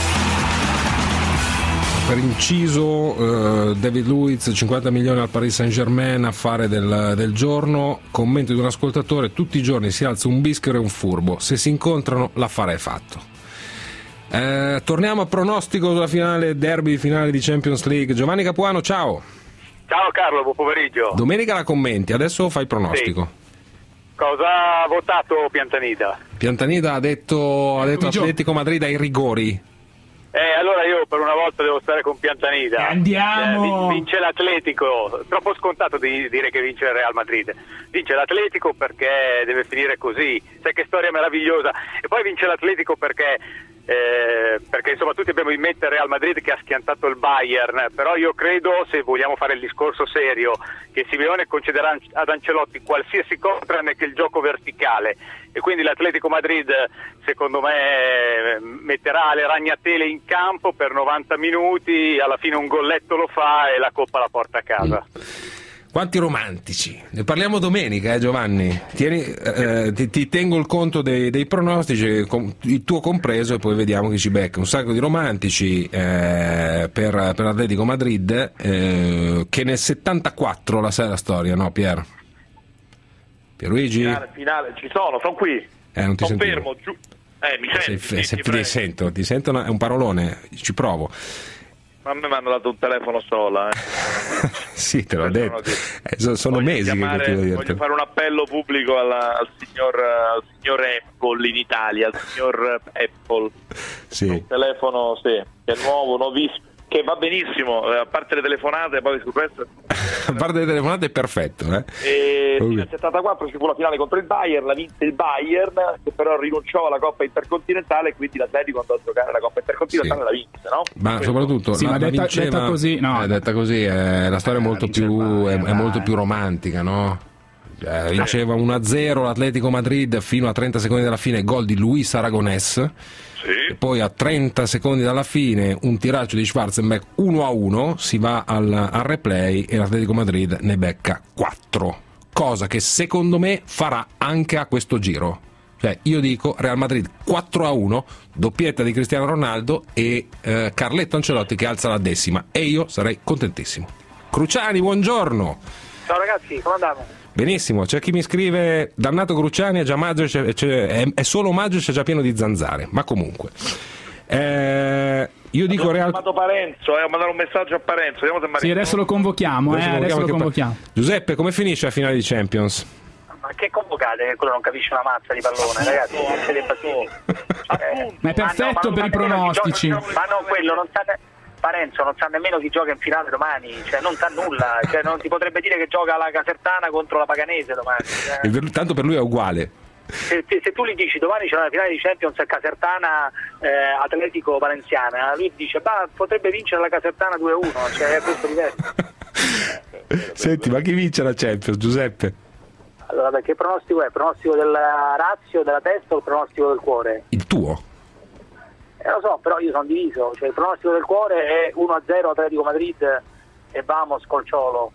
Per inciso, David Luiz, 50 milioni al Paris Saint-Germain, affare del giorno. Commento di un ascoltatore: tutti i giorni si alza un bischero e un furbo, se si incontrano l'affare è fatto. Torniamo a pronostico della finale di Champions League. Giovanni Capuano, ciao. Ciao Carlo, buon pomeriggio. Domenica la commenti, adesso fai il pronostico. Sì. Cosa ha votato Piantanida? Piantanida ha detto Atletico Madrid ai rigori. Allora io per una volta devo stare con Piantanida. Andiamo! Vince l'Atletico, troppo scontato di dire che vince il Real Madrid. Vince l'Atletico perché deve finire così, sai che storia meravigliosa. E poi vince l'Atletico perché insomma tutti abbiamo in mente il Real Madrid che ha schiantato il Bayern, però io credo, se vogliamo fare il discorso serio, che Simeone concederà ad Ancelotti qualsiasi cosa tranne che il gioco verticale, e quindi l'Atletico Madrid secondo me metterà le ragnatele in campo per 90 minuti, alla fine un golletto lo fa e la Coppa la porta a casa. Quanti romantici, ne parliamo domenica, Giovanni. Ti tengo il conto dei pronostici, il tuo compreso, e poi vediamo chi ci becca. Un sacco di romantici per Atletico Madrid, che nel 74 la sai la storia, no Pier? Pierluigi? Finale, ci sono qui. Non ti sento. Fermo, giù. Mi senti? Ti sento, è un parolone, ci provo. Ma a me mi hanno dato un telefono sola. Sì, te l'ho detto. Sono mesi che continuo a dirti. Voglio fare un appello pubblico al signor Apple in Italia, al signor Apple. Sì. Un telefono, sì, che è nuovo, nuovissimo, che va benissimo, a parte le telefonate, poi sul resto. A parte le telefonate è perfetto, E nel 74 ci fu la finale contro il Bayern, la vinse il Bayern, che però rinunciò alla Coppa Intercontinentale, quindi l'Atletico andò a giocare la Coppa Intercontinentale, la vinse, no? Ma soprattutto ma detta così, no. Detta così, la storia è molto più romantica, no? Vinceva 1-0 l'Atletico Madrid fino a 30 secondi dalla fine, gol di Luis Aragonés. E poi a 30 secondi dalla fine un tiraggio di Schwarzenbeck 1-1, si va al replay e l'Atletico Madrid ne becca 4, cosa che secondo me farà anche a questo giro. Cioè io dico Real Madrid 4-1, doppietta di Cristiano Ronaldo e Carletto Ancelotti che alza la 10ª, e io sarei contentissimo. Cruciani, buongiorno. Ciao ragazzi, come andiamo? Benissimo, c'è chi mi scrive: dannato Cruciani, è già maggio, è solo maggio, c'è già pieno di zanzare. Ma comunque io dico Real. Ho Parenzo, ho mandato un messaggio a Parenzo, vediamo se Sì, adesso lo convochiamo, adesso lo convochiamo. Giuseppe, come finisce la finale di Champions? Ma che convocate? Quello non capisce una mazza di pallone, ragazzi, non siete impazziti. Ma è perfetto per i pronostici. Ma no, quello non sa. Parenzo non sa nemmeno chi gioca in finale domani, cioè non sa nulla, cioè non ti potrebbe dire che gioca la Casertana contro la Paganese domani. Tanto per lui è uguale. Se tu gli dici domani c'è la finale di Champions Casertana Atletico Valenziana, lui dice potrebbe vincere la Casertana 2-1, cioè è questo diverso. Senti, ma chi vince la Champions, Giuseppe? Allora, che pronostico è? Pronostico della razio, della testa o il pronostico del cuore? Il tuo? Lo so, però io sono diviso, cioè il pronostico del cuore è 1-0 Atletico Madrid e vamos col Ciolo.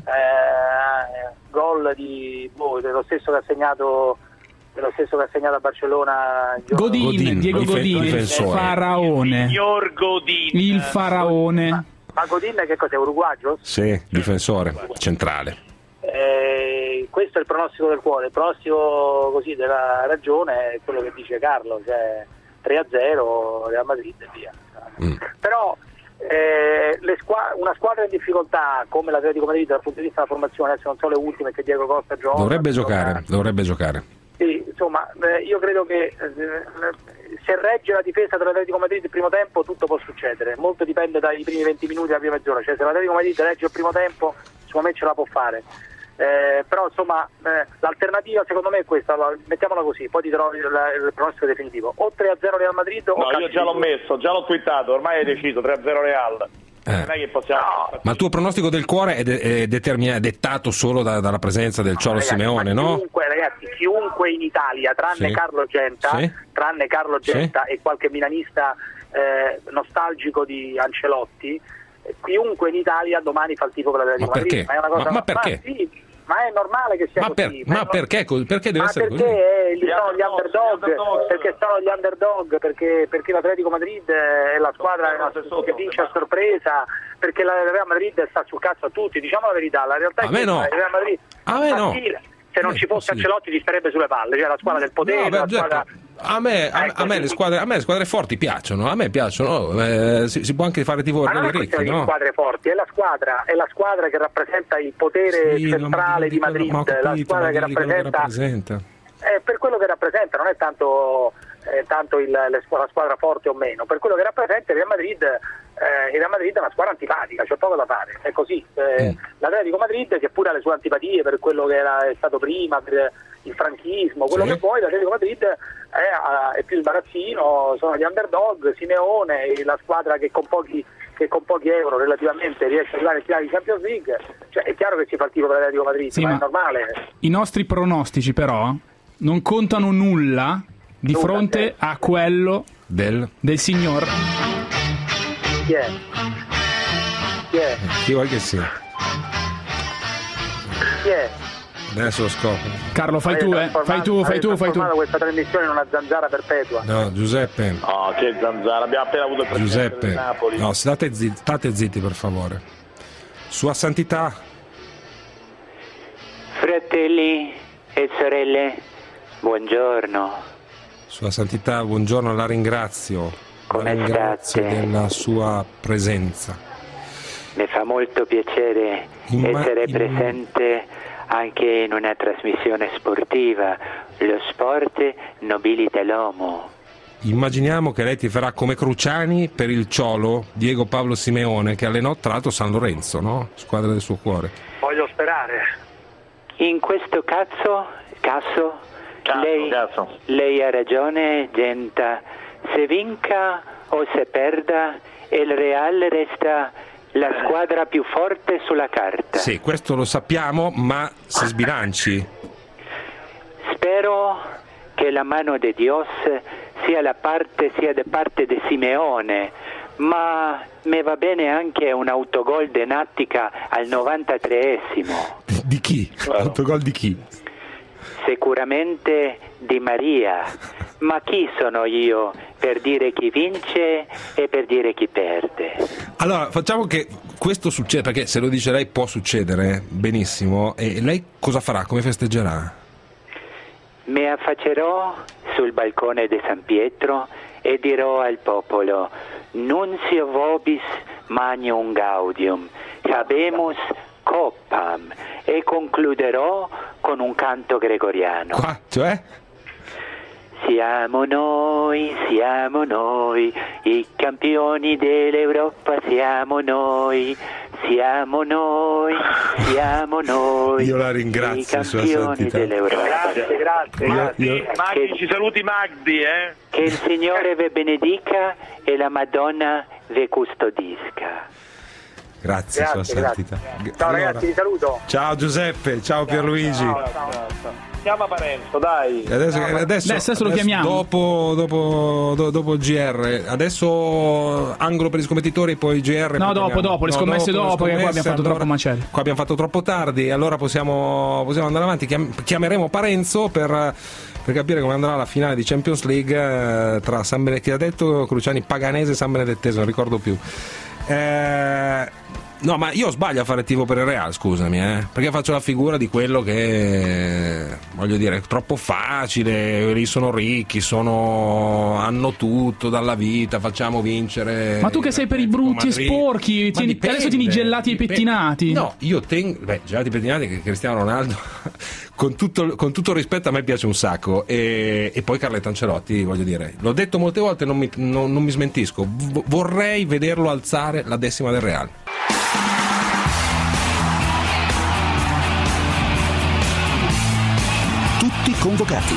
Gol dello stesso che ha segnato a Barcellona Diego Godin, il faraone. Signor Godin. Il faraone. Ma Godin che cos'è, uruguagio? Sì, difensore centrale. Questo è il pronostico del cuore. Il pronostico così della ragione è quello che dice Carlo, cioè 3-0 Real Madrid e via. Però una squadra in difficoltà come l'Atletico Madrid dal punto di vista della formazione, adesso non so le ultime che Diego Costa gioca, dovrebbe giocare. Sì, insomma, io credo che se regge la difesa dell'Atletico Madrid il primo tempo tutto può succedere, molto dipende dai primi 20 minuti della prima mezz'ora, cioè se l'Atletico Madrid regge il primo tempo secondo me ce la può fare. Però insomma l'alternativa secondo me è questa, mettiamola così, poi ti trovi il pronostico definitivo, o 3-0 Real Madrid o io già l'ho messo, già l'ho twittato, ormai hai deciso 3-0 Real. Non è che possiamo... Ma il tuo pronostico del cuore è dettato solo dalla presenza del Cholo Simeone, no? Chiunque in Italia tranne Carlo Genta e qualche milanista nostalgico di Ancelotti, chiunque in Italia domani fa il tifo per l'Atletico Madrid. Ma perché? Ma è normale che sia così. Perché deve essere così? Perché sono gli underdog, perché l'Atletico Madrid è la squadra che vince a sorpresa, perché la Real Madrid sta sul cazzo a tutti, diciamo la verità, la realtà è che il Real Madrid se non ci fosse Ancelotti ti starebbe sulle palle, cioè la squadra del potere, a me le squadre forti piacciono, si può anche fare tifo per i ricchi, no? Squadre forti, è la squadra che rappresenta il potere centrale di Madrid, la squadra che rappresenta. Per quello che rappresenta, non è tanto la squadra forte o meno, per quello che rappresenta il Real Madrid è una squadra antipatica, c'è poco da fare, è così. L'Atletico Madrid, che pure ha le sue antipatie per quello che è stato prima, per il franchismo, quello che vuoi, l'Atletico Madrid è più sbarazzino, sono gli underdog, Simeone, la squadra che con pochi euro relativamente riesce ad arrivare in finale di Champions League, cioè è chiaro che si fa il tifo per l'Atletico Madrid, ma è normale. I nostri pronostici però non contano nulla di fronte a quello del signor. Chi è? Chi vuoi che sia? Chi è? Adesso lo scopro. Carlo, fai tu. Questa trasmissione in una zanzara perpetua. No, Giuseppe. No, che zanzara, abbiamo appena avuto il presidente del Napoli. No, state zitti per favore. Sua Santità. Fratelli e sorelle, buongiorno. Sua Santità, buongiorno, la ringrazio. come Grazie state? della sua presenza. Mi fa molto piacere essere presente anche in una trasmissione sportiva. Lo sport nobilita l'uomo. Immaginiamo che lei tiferà come Cruciani per il Ciolo, Diego Pablo Simeone, che allenò tra l'altro San Lorenzo, no? Squadra del suo cuore. Voglio sperare. In questo caso lei ha ragione, Genta. Se vinca o se perda, il Real resta la squadra più forte sulla carta. Sì, questo lo sappiamo, ma si sbilanci. Spero che la mano di Dios sia da parte di Simeone, ma mi va bene anche un autogol di Nattica al 93esimo. Di chi? Autogol di chi? Sicuramente di Maria, ma chi sono io per dire chi vince e per dire chi perde? Allora, facciamo che questo succeda, perché se lo dice lei può succedere, benissimo. E lei cosa farà? Come festeggerà? Mi affaccerò sul balcone di San Pietro e dirò al popolo: Nuncio vobis magnum gaudium, habemus coppam, e concluderò con un canto gregoriano. Qua, cioè? Siamo noi, i campioni dell'Europa, siamo noi. Io la ringrazio, i campioni dell'Europa. Grazie. Magdi, ci saluti Magdi, Che il Signore ve benedica e la Madonna ve custodisca. Grazie, Sua Santità. Ciao ragazzi, vi saluto. Ciao Giuseppe, ciao Pierluigi. Ciao. Chiama Parenzo, dai. Adesso lo chiamiamo. Dopo il GR. Adesso angolo per gli scommettitori, poi GR. No, dopo, le scommesse dopo, che qua abbiamo fatto troppo macello. Qua abbiamo fatto troppo tardi, allora possiamo andare avanti. Chiameremo Parenzo per capire come andrà la finale di Champions League tra San Benedetto, che ha detto Cruciani, Paganese e San Benedettese, non ricordo più. No, ma io sbaglio a fare tifo per il Real, scusami, perché faccio la figura di quello che, voglio dire, è troppo facile, lì sono ricchi, hanno tutto dalla vita, facciamo vincere. Ma tu che sei per i brutti e sporchi, adesso tieni gelati e pettinati. No, io tengo, gelati e pettinati, che Cristiano Ronaldo con tutto il rispetto, a me piace un sacco, e poi Carletto Ancelotti, voglio dire, l'ho detto molte volte, non mi smentisco, vorrei vederlo alzare la 10ª del Real. Tutti convocati.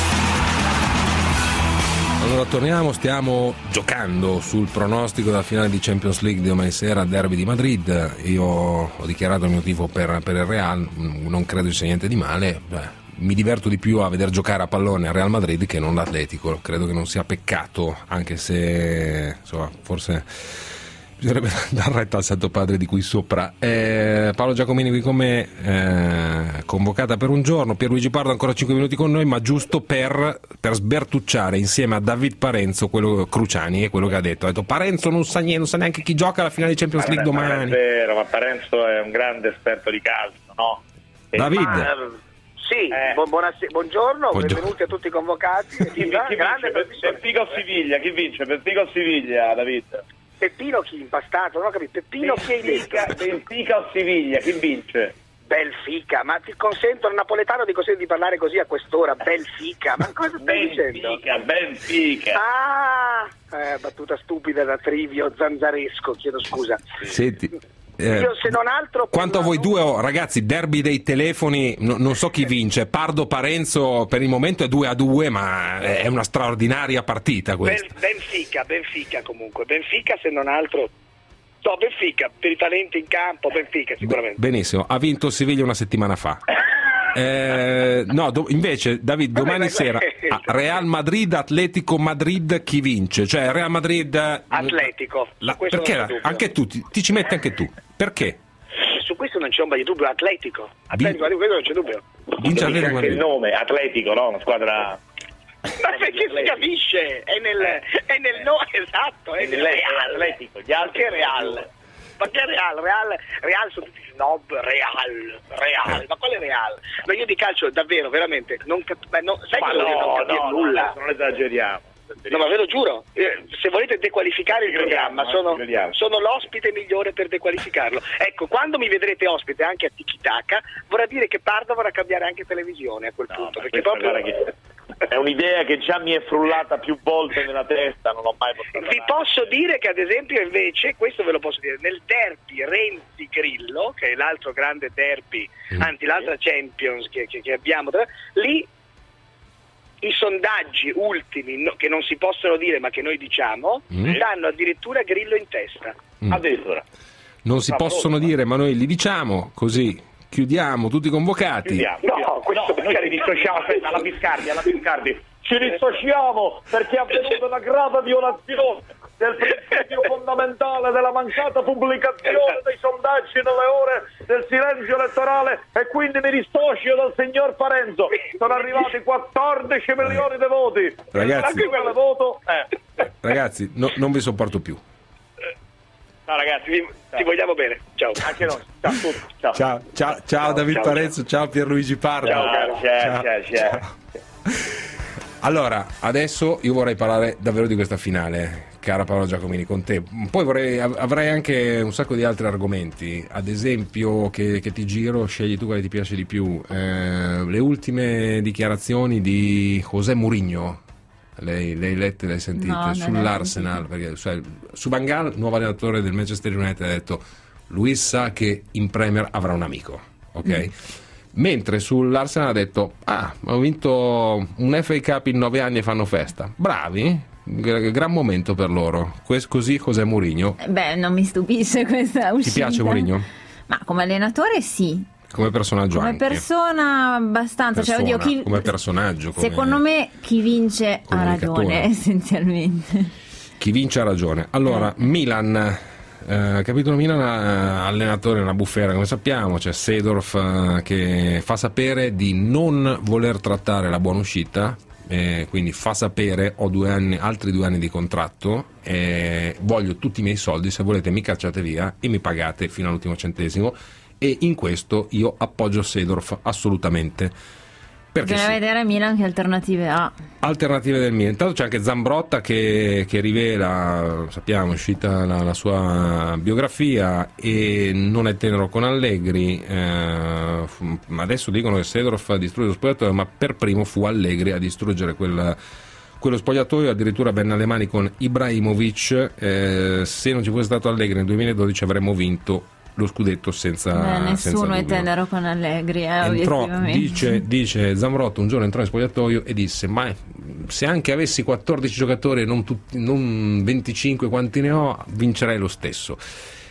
Allora torniamo, stiamo giocando sul pronostico della finale di Champions League di domani sera, Derby di Madrid. Io ho dichiarato il mio tifo per il Real, non credo ci sia niente di male. Mi diverto di più a vedere giocare a pallone al Real Madrid che non l'Atletico, credo che non sia peccato, anche se insomma forse bisognerebbe dar retta al Santo Padre di qui sopra. Paolo Giacomini qui con me, convocata per un giorno. Pierluigi Pardo ancora 5 minuti con noi, ma giusto per sbertucciare insieme a David Parenzo quello Cruciani, è quello che ha detto Parenzo non sa neanche chi gioca alla finale di Champions League domani. Non è vero, ma Parenzo è un grande esperto di calcio, no? David. Sì, buongiorno, benvenuti a tutti i convocati. Benfica o Siviglia? Chi vince? Benfica o Siviglia, David? Peppino chi impastato? Non ho capito. Peppino chi hai detto? Benfica o Siviglia? Chi vince? Benfica, ma ti consento, il napoletano ti consente di parlare così a quest'ora? Benfica, ma cosa stai dicendo? Benfica. Battuta stupida da Trivio Zanzaresco, chiedo scusa. Senti. Io se non altro quanto a voi due, ragazzi, derby dei telefoni, non so chi vince. Pardo Parenzo per il momento è 2-2, ma è una straordinaria partita questa. Benfica comunque, Benfica se non altro. No, Benfica, per i talenti in campo, Benfica sicuramente. Benissimo, ha vinto Siviglia una settimana fa. Invece David, domani sera Real Madrid, Atletico Madrid, chi vince? Cioè Real Madrid Atletico. Perché anche tu ti ci metti anche tu? Perché? Su questo non c'è ombra di dubbio, Atletico questo non c'è dubbio. Vince Atletico anche il nome Atletico, no? Una squadra. Ma perché si capisce? È nel nome, esatto, è nel Real. Atletico, gli altri Real. Ma che Real sono tutti snob, Real, ma quale Real? Ma io di calcio davvero, veramente, sai che non dire nulla. Non esageriamo. No, ma ve lo giuro, se volete dequalificare il programma sono l'ospite migliore per dequalificarlo. Ecco, quando mi vedrete ospite anche a Tiki Taka vorrà dire che Pardo vorrà cambiare anche televisione a quel punto, perché proprio è un'idea che già mi è frullata più volte nella testa, non ho mai portato. Vi posso dire che ad esempio invece, questo ve lo posso dire, nel derby Renzi-Grillo, che è l'altro grande derby, anzi l'altra Champions che abbiamo, lì i sondaggi ultimi, che non si possono dire ma che noi diciamo, danno addirittura Grillo in testa. Addirittura. Non si possono dire ma noi li diciamo, così chiudiamo tutti convocati. Noi ci dissociamo, aspetta, alla Biscardi. Ci dissociamo perché è avvenuta una grave violazione del principio fondamentale della mancata pubblicazione dei sondaggi nelle ore del silenzio elettorale e quindi mi dissocio dal signor Parenzo. Sono arrivati 14 milioni di voti. Ragazzi, non vi sopporto più. No ragazzi, ti vogliamo bene. Ciao. Anche noi. Ciao David Parenzo, ciao Pierluigi Pardo. Ciao. Allora, adesso io vorrei parlare davvero di questa finale, cara Paolo Giacomini, con te. Poi avrei anche un sacco di altri argomenti, ad esempio che ti giro, scegli tu quale ti piace di più. Le ultime dichiarazioni di José Mourinho. Lei lette, le sentite sull'Arsenal, perché su Van Gaal, nuovo allenatore del Manchester United, ha detto: Luis sa che in Premier avrà un amico, ok? Mentre sull'Arsenal ha detto: ho vinto un FA Cup in 9 anni e fanno festa. Bravi, gran momento per loro. Così José Mourinho. Beh, non mi stupisce questa uscita. Ti piace Mourinho? Ma come allenatore sì. Come personaggio come anche. Persona abbastanza. Come personaggio. Secondo me chi vince ha ragione, essenzialmente. Chi vince ha ragione. Allora, Milan, capitolo Milan, allenatore una bufera, come sappiamo. C'è Seedorf che fa sapere di non voler trattare la buona uscita. Quindi fa sapere: ho altri 2 anni di contratto, voglio tutti i miei soldi, se volete mi cacciate via e mi pagate fino all'ultimo centesimo. E in questo io appoggio Seedorf assolutamente. Bisogna vedere Milan che alternative ha. Alternative del Milan. Intanto c'è anche Zambrotta che rivela, sappiamo, è uscita la sua biografia e non è tenero con Allegri. Adesso dicono che Seedorf distrugge lo spogliatoio, ma per primo fu Allegri a distruggere quello spogliatoio, addirittura benne alle mani con Ibrahimovic. Se non ci fosse stato Allegri nel 2012 avremmo vinto lo scudetto senza nessuno è tenero con Allegri, obiettivamente. Dice Zambrotta, un giorno entrò in spogliatoio e disse: ma se anche avessi 14 giocatori e non 25 quanti ne ho, vincerei lo stesso.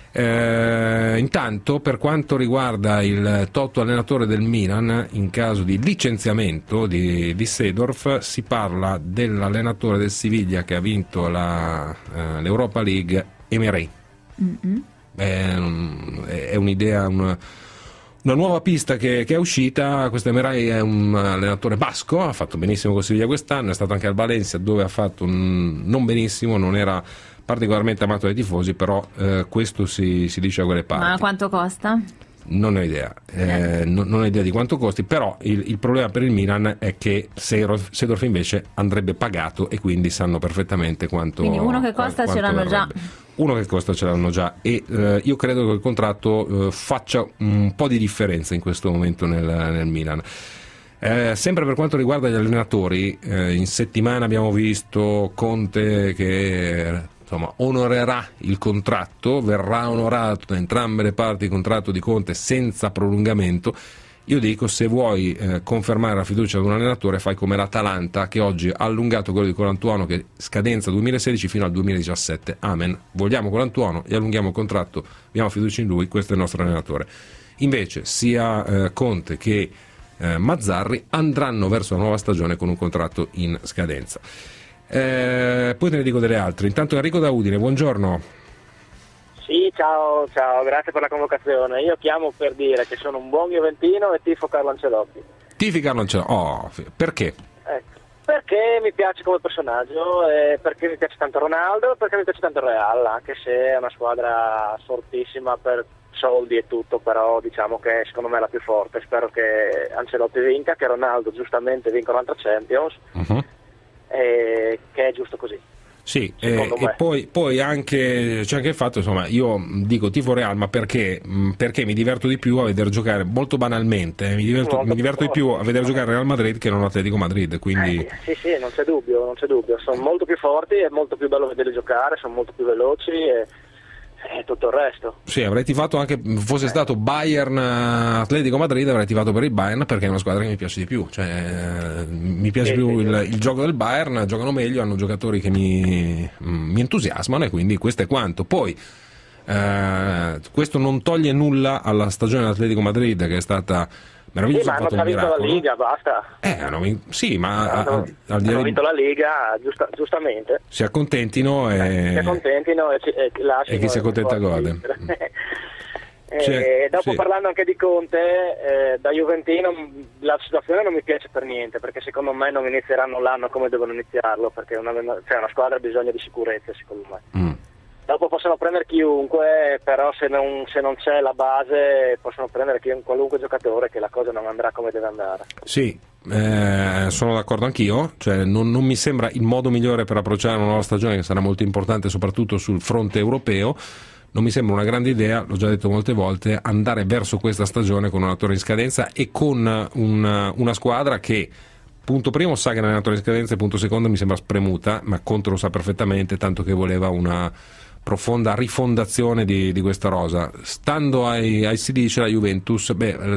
Intanto, per quanto riguarda il toto allenatore del Milan, in caso di licenziamento di Seedorf, si parla dell'allenatore del Siviglia che ha vinto l'Europa League, Emery. È un'idea, una nuova pista che è uscita. Questo Emery è un allenatore basco, ha fatto benissimo con Siviglia quest'anno, è stato anche al Valencia dove ha fatto non benissimo, non era particolarmente amato dai tifosi, però questo si dice a quelle parti. Ma quanto costa? Non ho idea, non ho idea di quanto costi, però il problema per il Milan è che Seedorf invece andrebbe pagato e quindi sanno perfettamente quanto. Quindi uno che costa ce l'hanno già. Uno che costa ce l'hanno già e io credo che il contratto faccia un po' di differenza in questo momento nel Milan. Sempre per quanto riguarda gli allenatori, in settimana abbiamo visto Conte che onorerà il contratto, verrà onorato da entrambe le parti il contratto di Conte senza prolungamento. Io dico, se vuoi confermare la fiducia ad un allenatore, fai come l'Atalanta, che oggi ha allungato quello di Colantuono, che scadenza 2016 fino al 2017. Amen, vogliamo Colantuono, gli allunghiamo il contratto, abbiamo fiducia in lui, questo è il nostro allenatore. Invece sia Conte che Mazzarri andranno verso la nuova stagione con un contratto in scadenza. Poi te ne dico delle altre. Intanto Enrico da Udine, buongiorno. Sì, ciao, grazie per la convocazione. Io chiamo per dire che sono un buon juventino e tifo Carlo Ancelotti. Tifi Carlo Ancelotti? Perché? Perché mi piace come personaggio, perché mi piace tanto Ronaldo, perché mi piace tanto il Real, anche se è una squadra fortissima per soldi e tutto, però diciamo che secondo me è la più forte. Spero che Ancelotti vinca, che Ronaldo giustamente vinca un'altra Champions. che è giusto così. Sì, e poi anche c'è anche il fatto, insomma, io dico tifo Real, ma perché mi diverto di più a vedere giocare, molto banalmente, mi diverto di più a vedere giocare Real Madrid che non Atletico Madrid, quindi... Sì, non c'è dubbio, sono molto più forti, è molto più bello vederli giocare, sono molto più veloci e tutto il resto. Sì, avrei tifato anche, fosse stato Bayern Atletico Madrid, avrei tifato per il Bayern perché è una squadra che mi piace di più, cioè mi piace più il gioco del Bayern, giocano meglio, hanno giocatori che mi entusiasmano e quindi questo è quanto. Poi questo non toglie nulla alla stagione dell'Atletico Madrid che è stata meravigliosa. Sì, ma hanno vinto la Liga, basta. Hanno vinto la Liga, giustamente. Si accontentino e lasciano. E chi si accontenta gode. Dopo parlando anche di Conte, da juventino la situazione non mi piace per niente, perché secondo me non inizieranno l'anno come devono iniziarlo, perché una squadra ha bisogno di sicurezza, secondo me. Dopo possono prendere chiunque, però se non c'è la base possono prendere qualunque giocatore, che la cosa non andrà come deve andare. Sì, sono d'accordo anch'io, cioè non mi sembra il modo migliore per approcciare una nuova stagione che sarà molto importante soprattutto sul fronte europeo. Non mi sembra una grande idea, l'ho già detto molte volte, andare verso questa stagione con un allenatore in scadenza e con una squadra che punto primo sa che l'allenatore in scadenza e punto secondo mi sembra spremuta, ma Conte lo sa perfettamente, tanto che voleva una profonda rifondazione di questa rosa. Stando ai si dice la Juventus,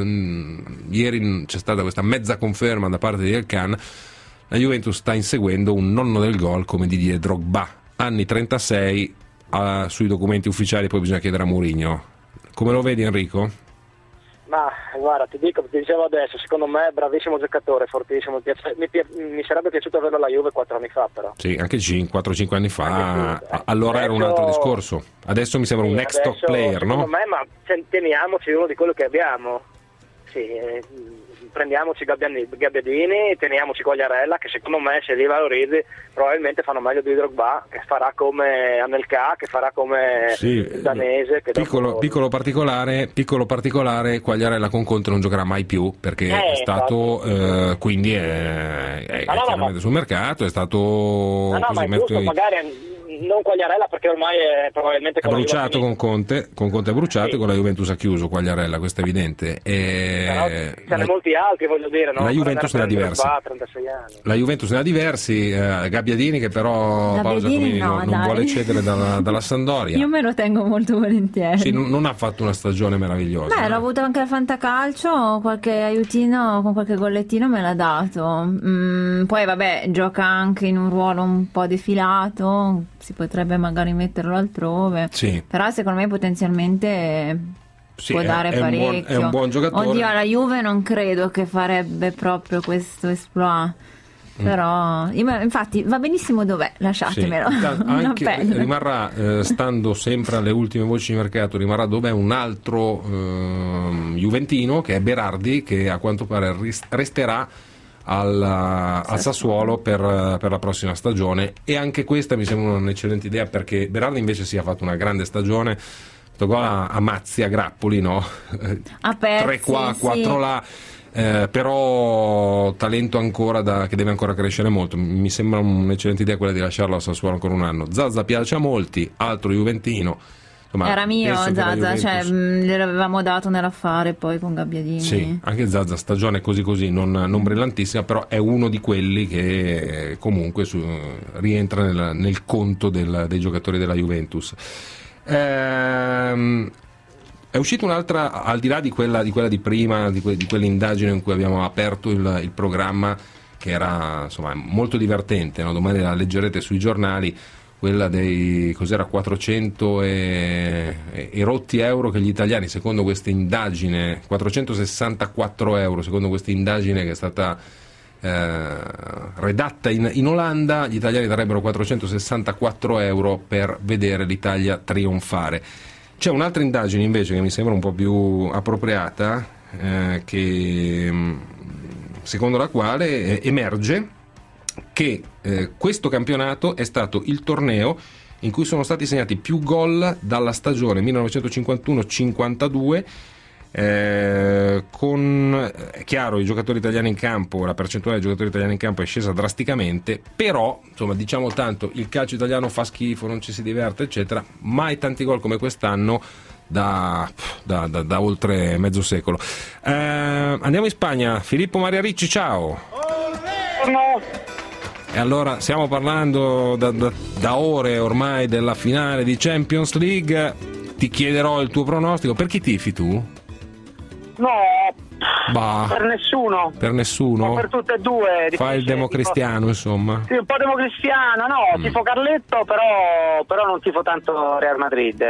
ieri c'è stata questa mezza conferma da parte di El Khan, la Juventus sta inseguendo un nonno del gol come Didier Drogba, anni 36, sui documenti ufficiali poi bisogna chiedere a Mourinho. Come lo vedi, Enrico? Ma guarda, ti dicevo adesso, secondo me è bravissimo giocatore, fortissimo, mi sarebbe piaciuto averlo alla Juve 4 anni fa, però. Sì, anche 4-5 anni fa, allora adesso, era un altro discorso. Adesso mi sembra un next top player, no? Secondo me, ma teniamoci uno di quello che abbiamo. Sì, prendiamoci Gabbiadini, teniamoci Quagliarella, che secondo me se li valorizzi probabilmente fanno meglio di Drogba, che farà come Anelka, che farà come il danese. Che piccolo particolare, Quagliarella con Conte non giocherà mai più perché è stato quindi è chiaramente sul mercato, è stato ma è giusto, magari non Quagliarella perché ormai è probabilmente bruciato con Conte è bruciato, sì. Con la Juventus ha chiuso Quagliarella, questo è evidente. Però ce ne molti altri, voglio dire, no? La Juventus ne ha diversi. 36 anni. La Juventus ne ha diversi, Gabbiadini che però Paolo Giacomini non vuole cedere dalla Sampdoria. Io me lo tengo molto volentieri. Sì, non ha fatto una stagione meravigliosa. L'ho avuto anche al Fantacalcio, qualche aiutino con qualche gollettino me l'ha dato. Poi vabbè, gioca anche in un ruolo un po' defilato, si potrebbe magari metterlo altrove, sì. Però secondo me potenzialmente può dare parecchio. È un buon giocatore. Oddio, alla Juve non credo che farebbe proprio questo exploit. Però infatti va benissimo dov'è, lasciatemelo. Sì. Anche rimarrà, stando sempre alle ultime voci di mercato, rimarrà dov'è un altro juventino che è Berardi, che a quanto pare resterà al Sassuolo per la prossima stagione, e anche questa mi sembra un'eccellente idea perché Berardi invece si è fatto una grande stagione, gol a mazzi, a grappoli, no? A pezzi, 3 qua, 4 là, però talento ancora che deve ancora crescere molto. Mi sembra un'eccellente idea quella di lasciarlo al Sassuolo ancora un anno. Zaza piace a molti, altro juventino. Insomma, era mio Zaza, cioè gliel'avevamo dato nell'affare poi con Gabbiadini. Sì, anche Zaza stagione così non brillantissima, però è uno di quelli che comunque rientra nel conto dei giocatori della Juventus. È uscita un'altra, al di là di quella di prima, di quell'indagine in cui abbiamo aperto il programma, che era insomma molto divertente, no? Domani la leggerete sui giornali, quella dei 400 e rotti euro che gli italiani, secondo questa indagine, 464 euro, secondo questa indagine che è stata redatta in Olanda, gli italiani darebbero 464 euro per vedere l'Italia trionfare. C'è un'altra indagine invece che mi sembra un po' più appropriata, che secondo la quale emerge che questo campionato è stato il torneo in cui sono stati segnati più gol dalla stagione 1951-52 È chiaro, i giocatori italiani in campo, la percentuale dei giocatori italiani in campo è scesa drasticamente, però insomma diciamo tanto, il calcio italiano fa schifo, non ci si diverte eccetera, mai tanti gol come quest'anno da oltre mezzo secolo. Andiamo in Spagna. Filippo Maria Ricci, ciao. E allora stiamo parlando da ore ormai della finale di Champions League. Ti chiederò il tuo pronostico. Per chi tifi tu? No, per nessuno. Per nessuno? No, per tutte e due. Fai il democristiano, insomma. Sì, un po' democristiano, no, tifo Carletto, però non tifo tanto Real Madrid.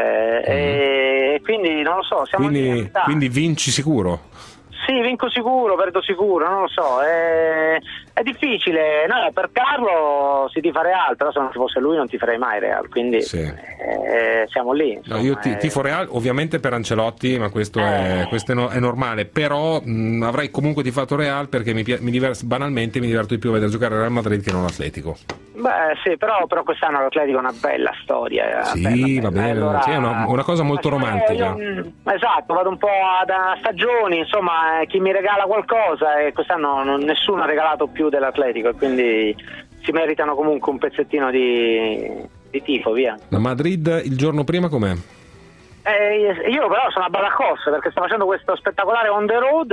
E quindi non lo so, siamo quindi vinci sicuro? Sì, vinco sicuro, perdo sicuro, non lo so, è difficile, no, per Carlo si tifa Real, però se non ci fosse lui non tiferei mai Real, quindi siamo lì. Insomma, no, io tifo Real ovviamente per Ancelotti, ma questo è normale, però avrei comunque tifato Real perché banalmente mi diverto di più a vedere giocare Real Madrid che non l'Atletico. Beh sì, però quest'anno l'Atletico è una bella storia. Sì, va bene, allora, sì, è una cosa molto romantica. Esatto, vado un po' da stagioni, insomma, chi mi regala qualcosa, e quest'anno nessuno ha regalato più dell'Atletico, e quindi si meritano comunque un pezzettino di tifo, via. La Madrid il giorno prima com'è? Io però sono a Badajoz perché sto facendo questo spettacolare on the road,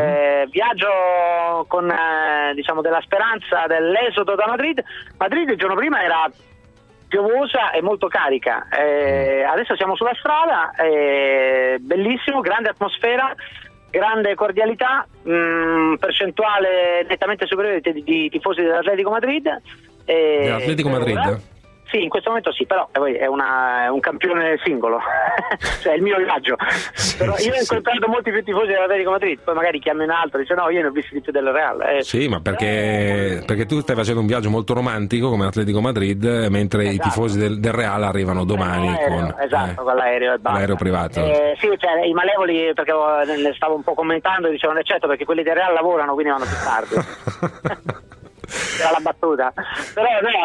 viaggio con diciamo della speranza dell'esodo da Madrid. Madrid il giorno prima era piovosa e molto carica, adesso siamo sulla strada, bellissimo, grande atmosfera, grande cordialità, percentuale nettamente superiore di tifosi dell'Atletico Madrid. Dell'Atletico Madrid? Sì, in questo momento sì, però poi è un campione singolo, cioè il mio viaggio. Però io ho incontrato molti più tifosi dell'Atletico Madrid, poi magari chiami un altro e dice no, io ne ho visti di più del Real. Sì, ma perché tu stai facendo un viaggio molto romantico come l'Atletico Madrid, mentre i tifosi del Real arrivano domani con l'aereo e basta. L'aereo privato. Sì, cioè i malevoli, perché ne stavo un po' commentando, dicevano certo perché quelli del Real lavorano, quindi vanno più tardi. Era la battuta, però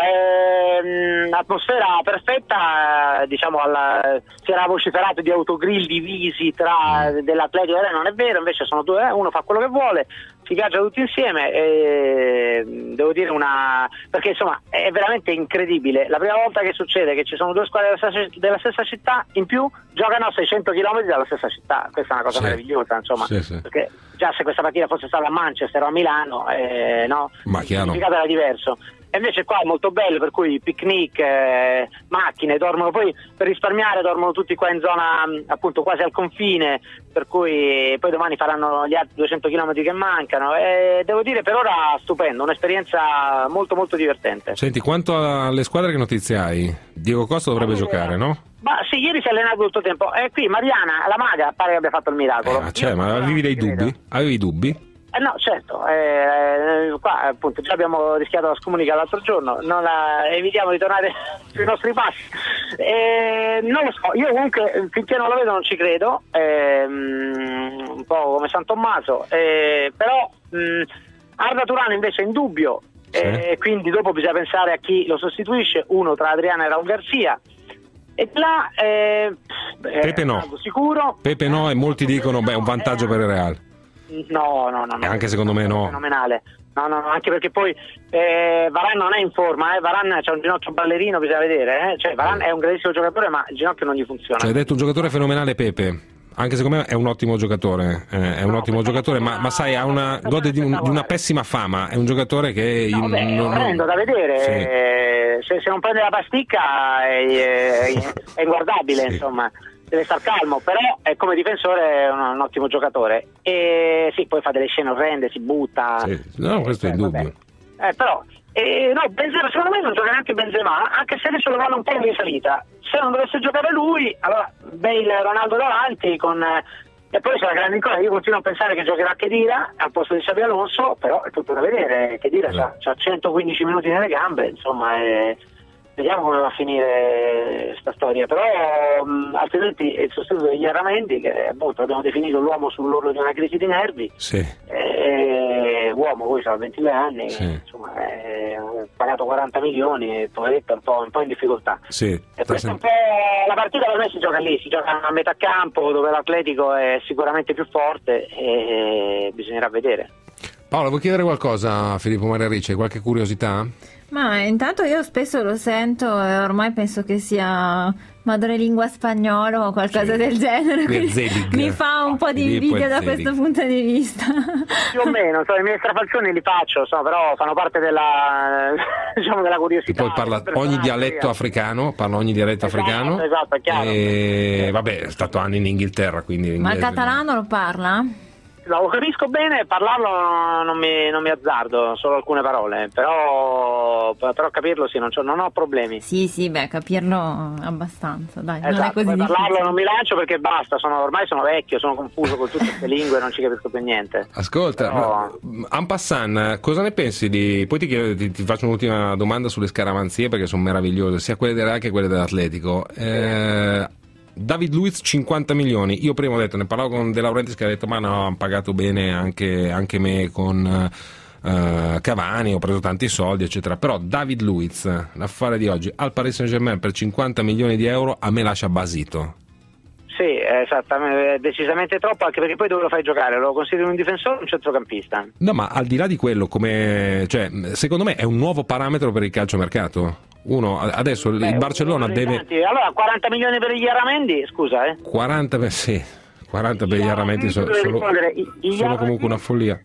atmosfera perfetta, diciamo si era vociferato di autogrill divisi tra dell'Atletico, non è vero, invece sono due, uno fa quello che vuole, si viaggia tutti insieme, e devo dire perché insomma è veramente incredibile, la prima volta che succede che ci sono due squadre della stessa città, in più giocano a 600 km dalla stessa città, questa è una cosa meravigliosa, insomma, perché già se questa partita fosse stata a Manchester o a Milano, no, ma chiaro, il significato era diverso. E invece qua è molto bello, per cui picnic, macchine, dormono, poi per risparmiare dormono tutti qua in zona appunto quasi al confine, per cui poi domani faranno gli altri 200 km che mancano, e devo dire per ora stupendo, un'esperienza molto molto divertente. Senti, quanto alle squadre, che notizie hai? Diego Costa dovrebbe giocare, no? Ma sì, ieri si è allenato tutto il tempo, e qui Mariana, la maga, pare che abbia fatto il miracolo. Ma avevi dei dubbi? Avevi dubbi? No, certo, qua appunto già abbiamo rischiato la scomunica l'altro giorno, evitiamo di tornare sui nostri passi, non lo so, io comunque finché non lo vedo non ci credo, un po' come San Tommaso, però Arda Turano invece è in dubbio, quindi dopo bisogna pensare a chi lo sostituisce, uno tra Adriana e Raul Garcia. E là Pepe no, sicuro. Pepe no, e molti dicono un vantaggio per il Real. No. Anche secondo me no. Fenomenale. No, anche perché poi Varane non è in forma, Varane c'ha un ginocchio ballerino, bisogna vedere, cioè Varane è un grandissimo giocatore, ma il ginocchio non gli funziona. Cioè, hai detto un giocatore fenomenale Pepe. Anche secondo me è un ottimo giocatore, ma sai, gode di una pessima fama, è un giocatore che è orrendo da vedere, sì. Se non prende la pasticca è inguardabile, sì. Insomma, deve star calmo, però come difensore è un ottimo giocatore, e sì, poi fa delle scene orrende, si butta, sì. No, questo è indubbio. Però no, Benzema secondo me non gioca neanche Benzema, anche se adesso lo vanno un po' in risalita. Se non dovesse giocare lui, allora Bale, Ronaldo davanti e poi c'è la grande incognita. Io continuo a pensare che giocherà Khedira al posto di Xabi Alonso, però è tutto da vedere. Khedira c'ha 115 minuti nelle gambe, insomma, vediamo come va a finire questa storia, però altrimenti il sostituto di Iarramendi, che appunto abbiamo definito l'uomo sull'orlo di una crisi di nervi, uomo, poi ha 22 anni, insomma, pagato 40 milioni, poveretto, un po' in difficoltà. Sì, e questo è un po' la partita per me si gioca lì, si gioca a metà campo dove l'Atletico è sicuramente più forte e bisognerà vedere. Paola, vuoi chiedere qualcosa a Filippo Maria Ricci? Hai qualche curiosità? Ma intanto io spesso lo sento e ormai penso che sia madrelingua spagnolo o qualcosa del genere, quindi mi fa un po' di invidia da questo punto di vista. Più o meno, i miei strafalcioni li faccio, però fanno parte della diciamo della curiosità. Poi parla ogni dialetto africano, africano. Esatto, è chiaro. E vabbè, è stato anni in Inghilterra, quindi Ma il catalano lo parla? Lo capisco bene, parlarlo non mi azzardo, solo alcune parole, però capirlo sì, non ho problemi. Sì, capirlo abbastanza, dai, non è così parlarlo difficile. non mi lancio perché basta, ormai sono vecchio, sono confuso con tutte queste lingue, non ci capisco più niente. Ascolta, en passant, cosa ne pensi di... Poi ti faccio un'ultima domanda sulle scaramanzie perché sono meravigliose, sia quelle del Real che quelle dell'Atletico. David Luiz 50 milioni, io prima ho detto, ne parlavo con De Laurentiis che ha detto ma no, hanno pagato bene anche me con Cavani, ho preso tanti soldi eccetera, però David Luiz, l'affare di oggi al Paris Saint-Germain per 50 milioni di euro a me lascia basito. Sì, esattamente, decisamente troppo, anche perché poi dove lo fai giocare? Lo consideri un difensore o un centrocampista? No, ma al di là di quello, secondo me è un nuovo parametro per il calciomercato. Adesso il Barcellona deve... Allora 40 milioni per gli Aramendi, scusa 40 per gli Aramendi sono comunque una follia.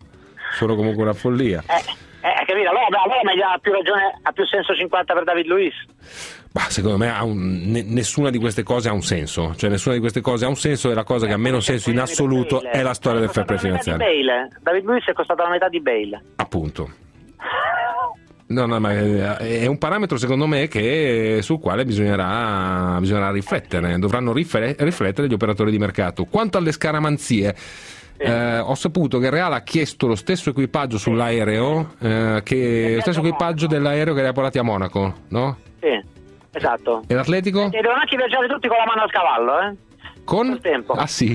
Capito? Allora ha più senso 50 per David Luiz. Ma secondo me nessuna di queste cose ha un senso, e la cosa che ha meno senso in assoluto è la storia del fair play finanziario. David Luiz è costato la metà di Bale. Appunto. No, ma è un parametro secondo me sul quale bisognerà riflettere, dovranno riflettere gli operatori di mercato. Quanto alle scaramanzie, ho saputo che il Real ha chiesto lo stesso equipaggio sull'aereo, lo stesso equipaggio dell'aereo che li ha portati a Monaco, no? Sì, esatto. E l'Atletico? E devono anche viaggiare tutti con la mano al cavallo, Con? Tempo. Ah sì.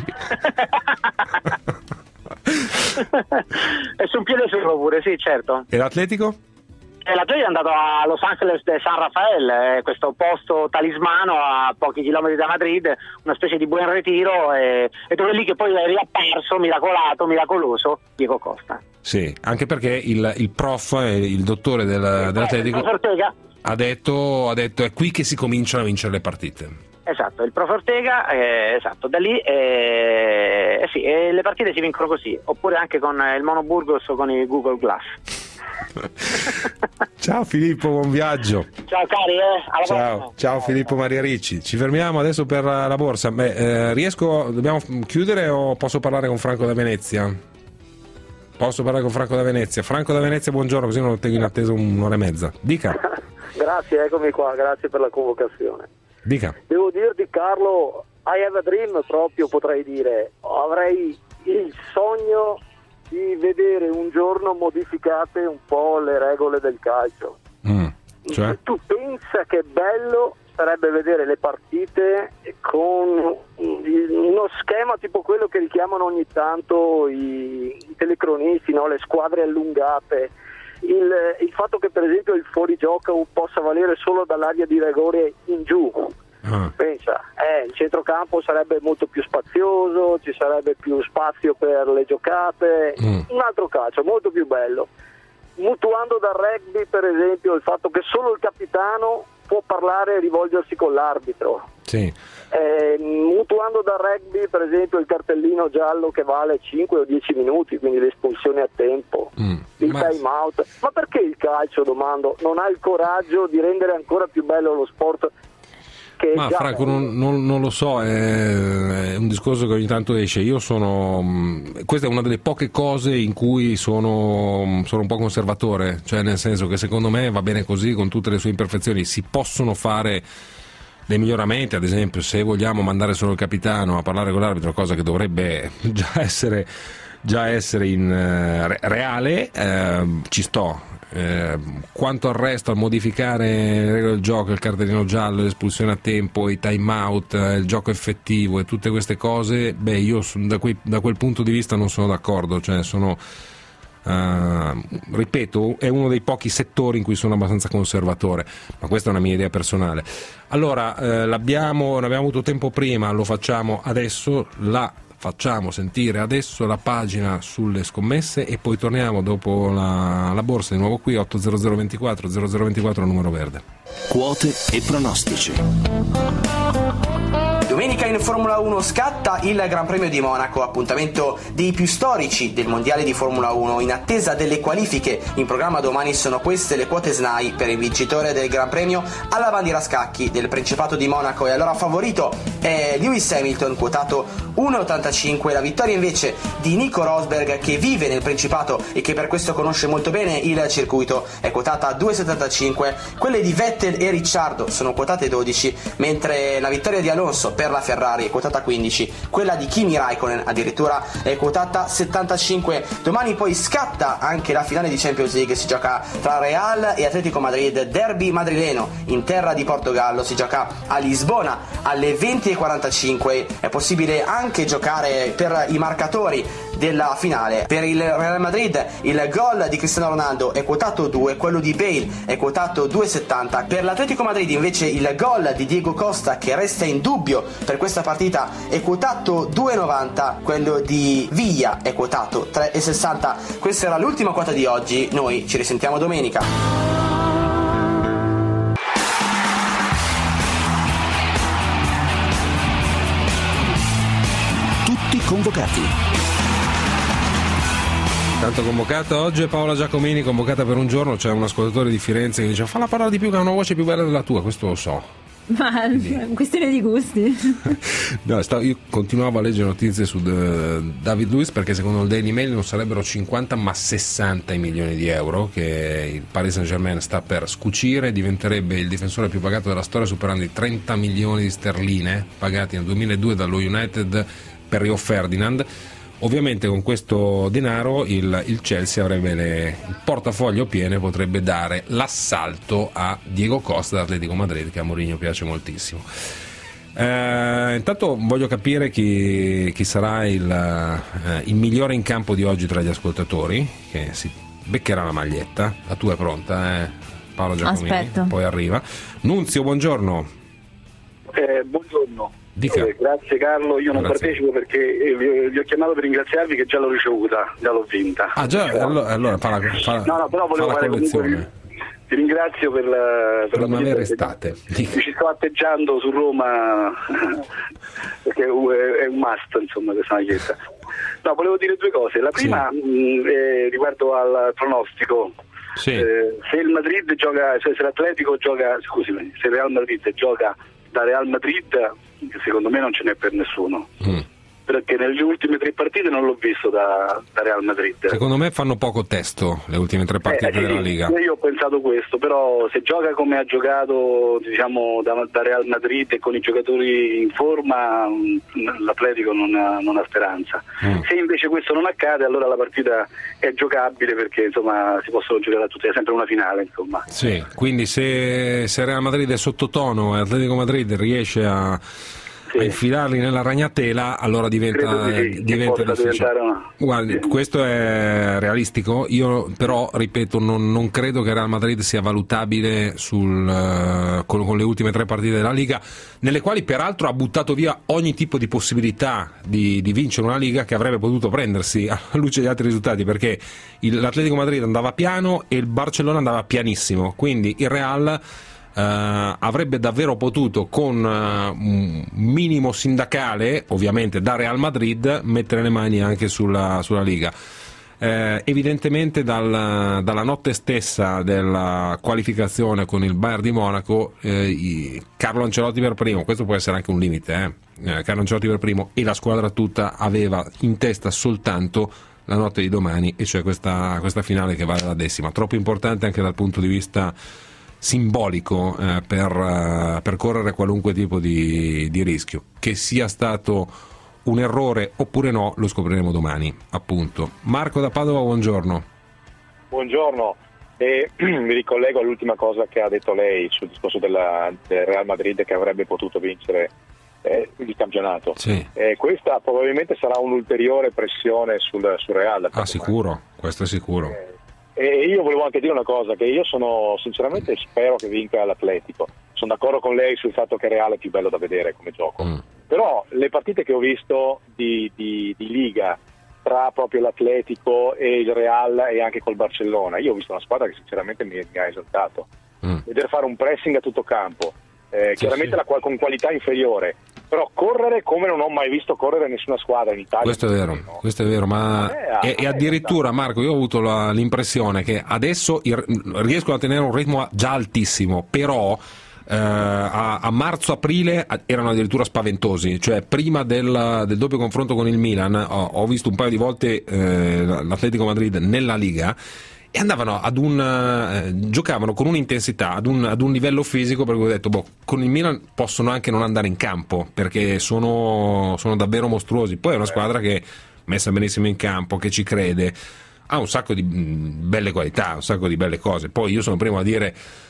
E su un piede solo pure, sì, certo. E l'Atletico? L'Atletico è andato a Los Angeles de San Rafael, questo posto talismano a pochi chilometri da Madrid, una specie di buon ritiro, e dove lì che poi è riapparso, miracoloso, Diego Costa. Sì, anche perché il prof, il dottore dell'Atletico ha detto è qui che si cominciano a vincere le partite. Esatto, il prof Ortega, esatto, da lì sì, le partite si vincono così, oppure anche con il Mono Burgos o con il Google Glass. Ciao Filippo, buon viaggio. Ciao cari, alla prossima. Ciao Filippo Maria Ricci. Ci fermiamo adesso per la borsa. Dobbiamo chiudere o posso parlare con Franco da Venezia? Posso parlare con Franco da Venezia? Franco da Venezia, buongiorno, così non lo tengo in attesa un'ora e mezza. Dica. Grazie, eccomi qua, grazie per la convocazione. Dica. Devo dirti Carlo, I have a dream proprio, potrei dire. Avrei il sogno di vedere un giorno modificate un po' le regole del calcio. Cioè? Tu pensa che bello sarebbe vedere le partite con uno schema tipo quello che richiamano ogni tanto i telecronisti, no? Le squadre allungate, il fatto che per esempio il fuorigioco possa valere solo dall'area di rigore in giù. Pensa, il centrocampo sarebbe molto più spazioso, ci sarebbe più spazio per le giocate, un altro calcio molto più bello. Mutuando dal rugby per esempio il fatto che solo il capitano può parlare e rivolgersi con l'arbitro. Sì. Mutuando dal rugby per esempio il cartellino giallo che vale 5 o 10 minuti, quindi l'espulsione a tempo, il time out. Ma perché il calcio, domando, non ha il coraggio di rendere ancora più bello lo sport? Ma Franco, non lo so, è un discorso che ogni tanto esce. Questa è una delle poche cose in cui sono un po' conservatore, cioè nel senso che secondo me va bene così, con tutte le sue imperfezioni. Si possono fare dei miglioramenti, ad esempio se vogliamo mandare solo il capitano a parlare con l'arbitro, cosa che dovrebbe già essere reale, ci sto. Quanto al resto, al modificare le regole del gioco, il cartellino giallo, l'espulsione a tempo, i time out, il gioco effettivo e tutte queste cose, io da quel punto di vista non sono d'accordo, cioè ripeto, è uno dei pochi settori in cui sono abbastanza conservatore, ma questa è una mia idea personale. Allora, ne abbiamo avuto tempo prima, lo facciamo adesso, facciamo sentire adesso la pagina sulle scommesse e poi torniamo dopo la borsa di nuovo qui. 80024 0024 numero verde. Quote e pronostici. Domenica in Formula 1 scatta il Gran Premio di Monaco, appuntamento dei più storici del mondiale di Formula 1. In attesa delle qualifiche in programma domani sono queste le quote SNAI per il vincitore del Gran Premio alla bandiera a scacchi del Principato di Monaco, e allora favorito è Lewis Hamilton, quotato 1,85. La vittoria invece di Nico Rosberg, che vive nel Principato e che per questo conosce molto bene il circuito, è quotata a 2,75. Quelle di Vettel e Ricciardo sono quotate 12, mentre la vittoria di Alonso per la Ferrari è quotata 15, quella di Kimi Raikkonen addirittura è quotata 75. Domani poi scatta anche la finale di Champions League, si gioca tra Real e Atletico Madrid, derby madrileno in terra di Portogallo, si gioca a Lisbona alle 20:45. È possibile anche giocare per i marcatori della finale. Per il Real Madrid il gol di Cristiano Ronaldo è quotato 2, quello di Bale è quotato 2,70. Per l'Atletico Madrid invece il gol di Diego Costa, che resta in dubbio per questa partita, è quotato 2,90, quello di Villa è quotato 3,60. Questa era l'ultima quota di oggi, noi ci risentiamo domenica. Tutti convocati. Tanto convocata oggi è Paola Giacomini, convocata per un giorno. C'è un ascoltatore di Firenze che dice: falla parlare di più, che ha una voce più bella della tua. Questo lo so. Ma è questione di gusti. No, io continuavo a leggere notizie su David Luiz, perché secondo il Daily Mail non sarebbero 50 ma 60 i milioni di euro che il Paris Saint-Germain sta per scucire. Diventerebbe il difensore più pagato della storia, superando i 30 milioni di sterline pagati nel 2002 dallo United per Rio Ferdinand. Ovviamente con questo denaro il Chelsea avrebbe il portafoglio pieno e potrebbe dare l'assalto a Diego Costa dell'Atletico Madrid, che a Mourinho piace moltissimo. Intanto voglio capire chi sarà il migliore in campo di oggi tra gli ascoltatori, che si beccherà la maglietta. La tua è pronta, Paolo Giacomini? Aspetto. Poi arriva Nunzio, buongiorno. Buongiorno. Grazie Carlo, io non Grazie. partecipo perché vi ho chiamato per ringraziarvi, che già l'ho ricevuta, già l'ho vinta. Ah già, allora fa però volevo la fare collezione. comunque, vi ringrazio per la primavera estate. Mi ci sto atteggiando su Roma perché è un must, insomma, questa maglietta. No, volevo dire due cose. La prima riguardo al pronostico. Sì. Se il Madrid gioca, se l'Atletico gioca, scusami, se il Real Madrid gioca da Real Madrid, secondo me non ce n'è per nessuno, perché nelle ultime 3 partite non l'ho visto da Real Madrid. Secondo me fanno poco testo le ultime 3 partite della Liga. Io ho pensato questo, però se gioca come ha giocato, diciamo, da Real Madrid e con i giocatori in forma, l'Atletico non ha speranza. Se invece questo non accade, allora la partita è giocabile, perché insomma si possono giocare a tutti, è sempre una finale, insomma. Sì, quindi se Real Madrid è sottotono e Atletico Madrid riesce a infilarli nella ragnatela, allora diventa difficile. Guardi, questo è realistico. Io però ripeto, non credo che Real Madrid sia valutabile con le ultime 3 partite della Liga, nelle quali peraltro ha buttato via ogni tipo di possibilità di vincere una Liga che avrebbe potuto prendersi alla luce degli altri risultati, perché l'Atletico Madrid andava piano e il Barcellona andava pianissimo, quindi il Real avrebbe davvero potuto, con un minimo sindacale ovviamente da Real Madrid, mettere le mani anche sulla Liga. Evidentemente dalla notte stessa della qualificazione con il Bayern di Monaco, Carlo Ancelotti per primo, questo può essere anche un limite, Carlo Ancelotti per primo e la squadra tutta aveva in testa soltanto la notte di domani, e cioè questa finale che vale la 10ª, troppo importante anche dal punto di vista simbolico per correre qualunque tipo di rischio. Che sia stato un errore oppure no lo scopriremo domani, appunto. Marco da Padova, buongiorno. Buongiorno, mi ricollego all'ultima cosa che ha detto lei sul discorso del Real Madrid, che avrebbe potuto vincere il campionato. Sì. Questa probabilmente sarà un'ulteriore pressione sul Real. Sicuro, questo è sicuro. E io volevo anche dire una cosa, che io sinceramente spero che vinca l'Atletico. Sono d'accordo con lei sul fatto che Real è più bello da vedere come gioco. Però le partite che ho visto di Liga tra proprio l'Atletico e il Real e anche col Barcellona, io ho visto una squadra che sinceramente mi ha esaltato. Vedere fare un pressing a tutto campo, chiaramente con qualità inferiore, però correre come non ho mai visto correre nessuna squadra in Italia. Questo è vero, ma e addirittura Marco, io ho avuto l'impressione che adesso riescono a tenere un ritmo già altissimo, però a marzo-aprile erano addirittura spaventosi, cioè prima del doppio confronto con il Milan ho visto un paio di volte l'Atletico Madrid nella Liga e andavano giocavano con un'intensità ad un livello fisico, perché ho detto con il Milan possono anche non andare in campo perché sono davvero mostruosi. Poi è una squadra che messa benissimo in campo, che ci crede, ha un sacco di belle qualità, un sacco di belle cose. Poi io sono primo a dire,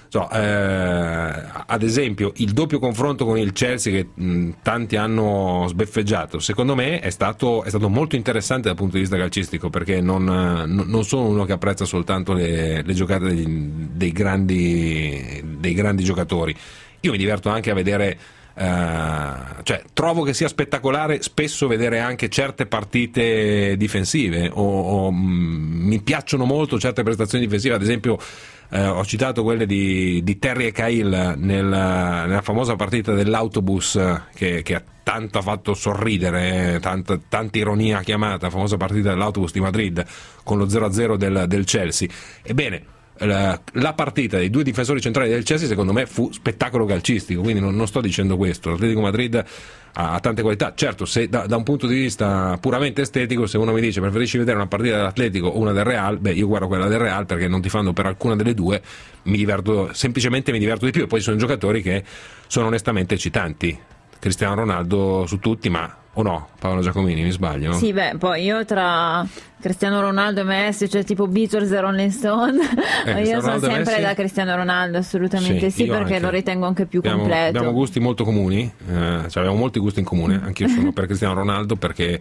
ad esempio il doppio confronto con il Chelsea che tanti hanno sbeffeggiato, secondo me è stato molto interessante dal punto di vista calcistico, perché non sono uno che apprezza soltanto le giocate dei grandi giocatori. Io mi diverto anche a vedere, trovo che sia spettacolare spesso vedere anche certe partite difensive o mi piacciono molto certe prestazioni difensive. Ad esempio ho citato quelle di Terry e Cahill nella famosa partita dell'autobus che tanto ha fatto sorridere, tanta ironia chiamata, la famosa partita dell'autobus di Madrid con lo 0-0 del Chelsea. Ebbene, la partita dei due difensori centrali del Chelsea secondo me fu spettacolo calcistico, quindi non sto dicendo questo. L'Atletico Madrid ha tante qualità, certo, se da un punto di vista puramente estetico, se uno mi dice preferisci vedere una partita dell'Atletico o una del Real, io guardo quella del Real, perché non tifando per alcuna delle due, semplicemente mi diverto di più. E poi sono giocatori che sono onestamente eccitanti, Cristiano Ronaldo su tutti, ma o no, Paolo Giacomini, mi sbaglio? Sì, poi io tra Cristiano Ronaldo e Messi, cioè tipo Beatles e Rolling Stone, io sono sempre da Cristiano Ronaldo, assolutamente sì, perché anche lo ritengo anche più completo. Abbiamo gusti molto comuni, abbiamo molti gusti in comune, anch'io sono per Cristiano Ronaldo perché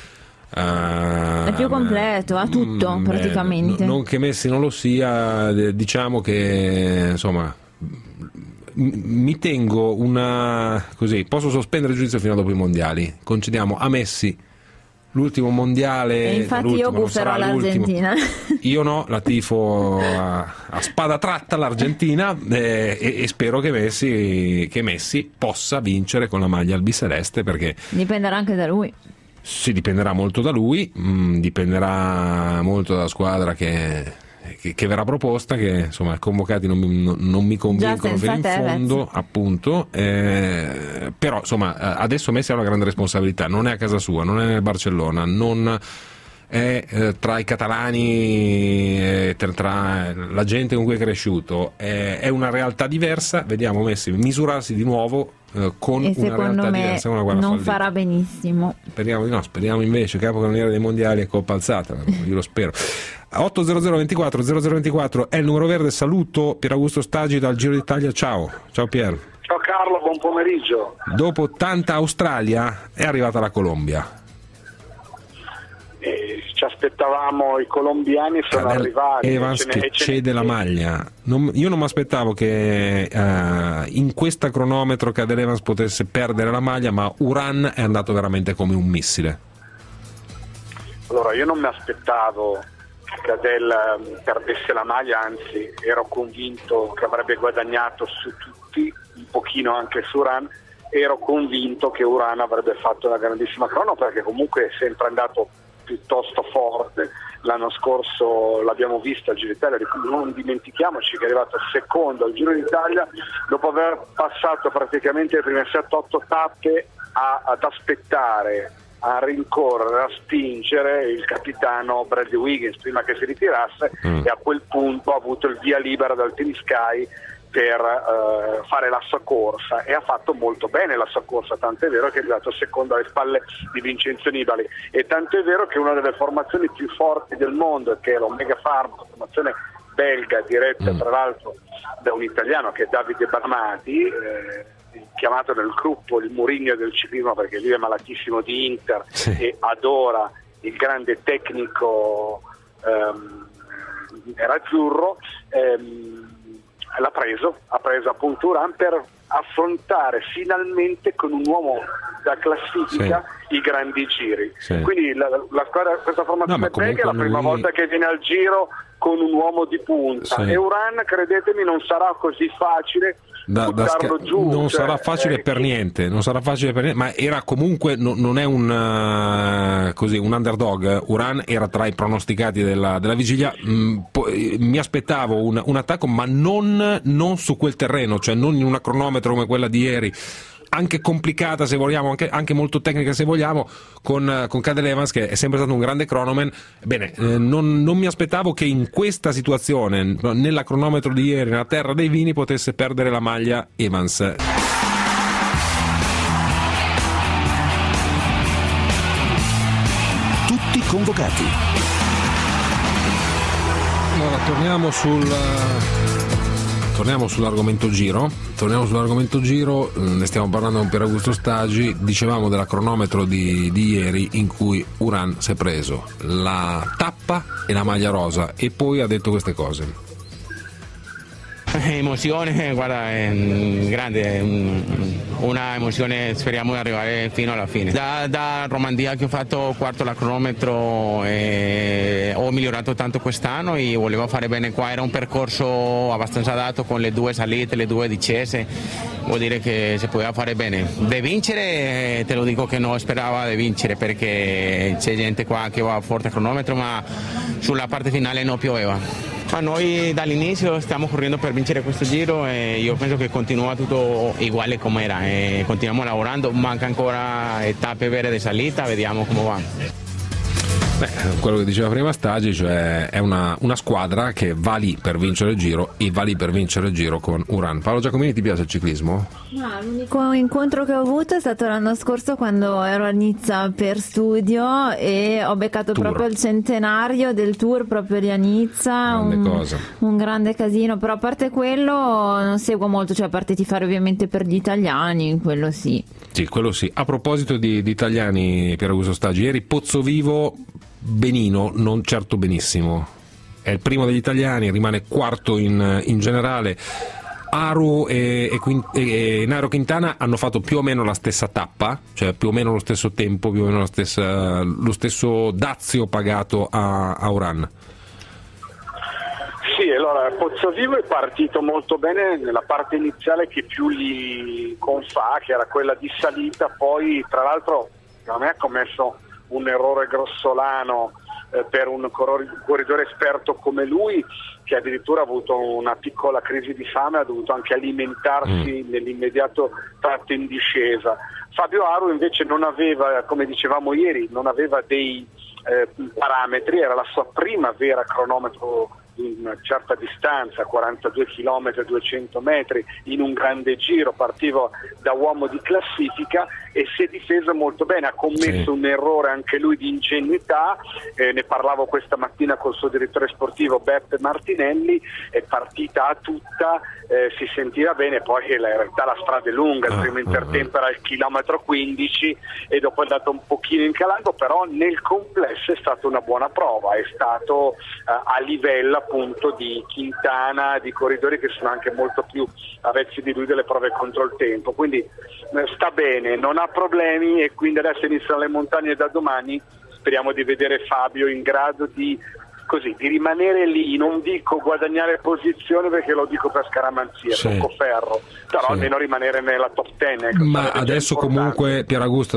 è più completo, ha tutto praticamente. Non che Messi non lo sia, diciamo che insomma mi tengo così, posso sospendere il giudizio fino a dopo i mondiali. Concediamo a Messi l'ultimo mondiale, e infatti io guferò l'Argentina. Io no, la tifo a spada tratta l'Argentina, e spero che Messi possa vincere con la maglia albiceleste, perché dipenderà anche da lui. Sì, dipenderà molto da lui, dipenderà molto dalla squadra che verrà proposta, che insomma convocati non mi convincono fino in fondo, appunto, però insomma adesso Messi ha una grande responsabilità, non è a casa sua, non è nel Barcellona, non è tra i catalani, tra la gente con cui è cresciuto, è una realtà diversa. Vediamo Messi misurarsi di nuovo con una realtà diversa. Non farà benissimo. Speriamo invece capocannoniere dei mondiali e coppa alzata, io lo spero. 800 24 0024 è il numero verde. Saluto Pier Augusto Stagi dal Giro d'Italia. Ciao Pier. Ciao Carlo, buon pomeriggio. Dopo tanta Australia è arrivata la Colombia. Ci aspettavamo, i colombiani sono arrivati. Evans che cede la maglia. Io non mi aspettavo che in questa cronometro Cadel Evans potesse perdere la maglia, ma Uran è andato veramente come un missile. Allora, io non mi aspettavo che Cadel perdesse la maglia, anzi ero convinto che avrebbe guadagnato su tutti, un pochino anche su Uran. Ero convinto che Uran avrebbe fatto una grandissima crono, perché comunque è sempre andato piuttosto forte. L'anno scorso l'abbiamo visto al Giro d'Italia, non dimentichiamoci che è arrivato secondo al Giro d'Italia dopo aver passato praticamente le prime 7-8 tappe ad aspettare, a rincorrere, a spingere il capitano Bradley Wiggins prima che si ritirasse, e a quel punto ha avuto il via libera dal Team Sky per fare la sua corsa, e ha fatto molto bene la sua corsa, tant'è vero che è arrivato secondo alle spalle di Vincenzo Nibali, e tant'è vero che una delle formazioni più forti del mondo, che è l'Omega Pharma, formazione belga diretta tra l'altro da un italiano che è Davide Bramati, chiamato nel gruppo il Mourinho del ciclismo, perché lui è malatissimo di Inter e adora il grande tecnico era azzurro, ha preso appunto Uran per affrontare finalmente con un uomo da classifica i grandi giri. Quindi la squadra, questa formazione belga è la prima volta che viene al Giro con un uomo di punta, e Uran, credetemi, non sarà così facile buttarlo giù. Non sarà facile per niente, ma era comunque non è un underdog. Uran era tra i pronosticati della vigilia. Mi aspettavo un attacco, ma non su quel terreno, cioè non in una cronometro come quella di ieri, anche complicata se vogliamo, anche molto tecnica se vogliamo, con Cadel Evans, che è sempre stato un grande cronoman. Bene, non mi aspettavo che in questa situazione, nella cronometro di ieri, nella terra dei vini, potesse perdere la maglia Evans. Tutti convocati. Allora, torniamo sull'argomento Giro, ne stiamo parlando con Pier Augusto Stagi. Dicevamo della cronometro di ieri, in cui Uran si è preso la tappa e la maglia rosa e poi ha detto queste cose. Emozione, guarda, è grande, una emozione, speriamo di arrivare fino alla fine. Da Romandia che ho fatto quarto la cronometro, ho migliorato tanto quest'anno e volevo fare bene qua. Era un percorso abbastanza adatto con le 2 salite, le 2 discese, vuol dire che si poteva fare bene. De vincere, te lo dico che non sperava di vincere, perché c'è gente qua che va forte a cronometro, ma sulla parte finale non pioveva. Ma noi dall'inizio stiamo correndo per vincere questo Giro e io penso che continua tutto uguale come era, e continuiamo lavorando, manca ancora tappe vere di salita, vediamo come va. Quello che diceva prima Stagi, cioè è una squadra che va lì per vincere il Giro, e va lì per vincere il Giro con Uran. Paolo Giacomini, ti piace il ciclismo? No, l'unico incontro che ho avuto è stato l'anno scorso, quando ero a Nizza per studio e ho beccato proprio il centenario del Tour proprio lì a Nizza. Un grande casino, però a parte quello non seguo molto, cioè a parte tifare ovviamente per gli italiani, quello sì. Sì, quello sì. A proposito di italiani, Pier Augusto Stagi, ieri Pozzovivo benino, non certo benissimo. È il primo degli italiani, rimane quarto in generale. Aru e Nairo Quintana hanno fatto più o meno la stessa tappa, cioè più o meno lo stesso tempo, più o meno lo stesso dazio pagato a Uran. Sì, allora Pozzovivo è partito molto bene nella parte iniziale che più gli confà, che era quella di salita. Poi tra l'altro a me ha commesso un errore grossolano per un corridore esperto come lui, che addirittura ha avuto una piccola crisi di fame, ha dovuto anche alimentarsi nell'immediato tratto in discesa. Fabio Aru invece non aveva, come dicevamo ieri, non aveva dei parametri, era la sua prima vera cronometro di una certa distanza, 42 km, 200 metri, in un grande Giro, partiva da uomo di classifica e si è difeso molto bene. Ha commesso un errore anche lui di ingenuità, ne parlavo questa mattina col suo direttore sportivo Beppe Martinelli, è partita tutta, si sentiva bene, poi in realtà la strada è lunga, il primo intertempo era il chilometro 15 e dopo è andato un pochino incalando, però nel complesso è stata una buona prova, è stato a livello appunto di Quintana, di corridori che sono anche molto più avvezzi di lui delle prove contro il tempo, quindi sta bene, non ha problemi, e quindi adesso iniziano le montagne da domani. Speriamo di vedere Fabio in grado di rimanere lì, non dico guadagnare posizione perché lo dico per scaramanzia, tocco ferro, però almeno rimanere nella top 10. Ecco, ma adesso comunque, Pier Augusto,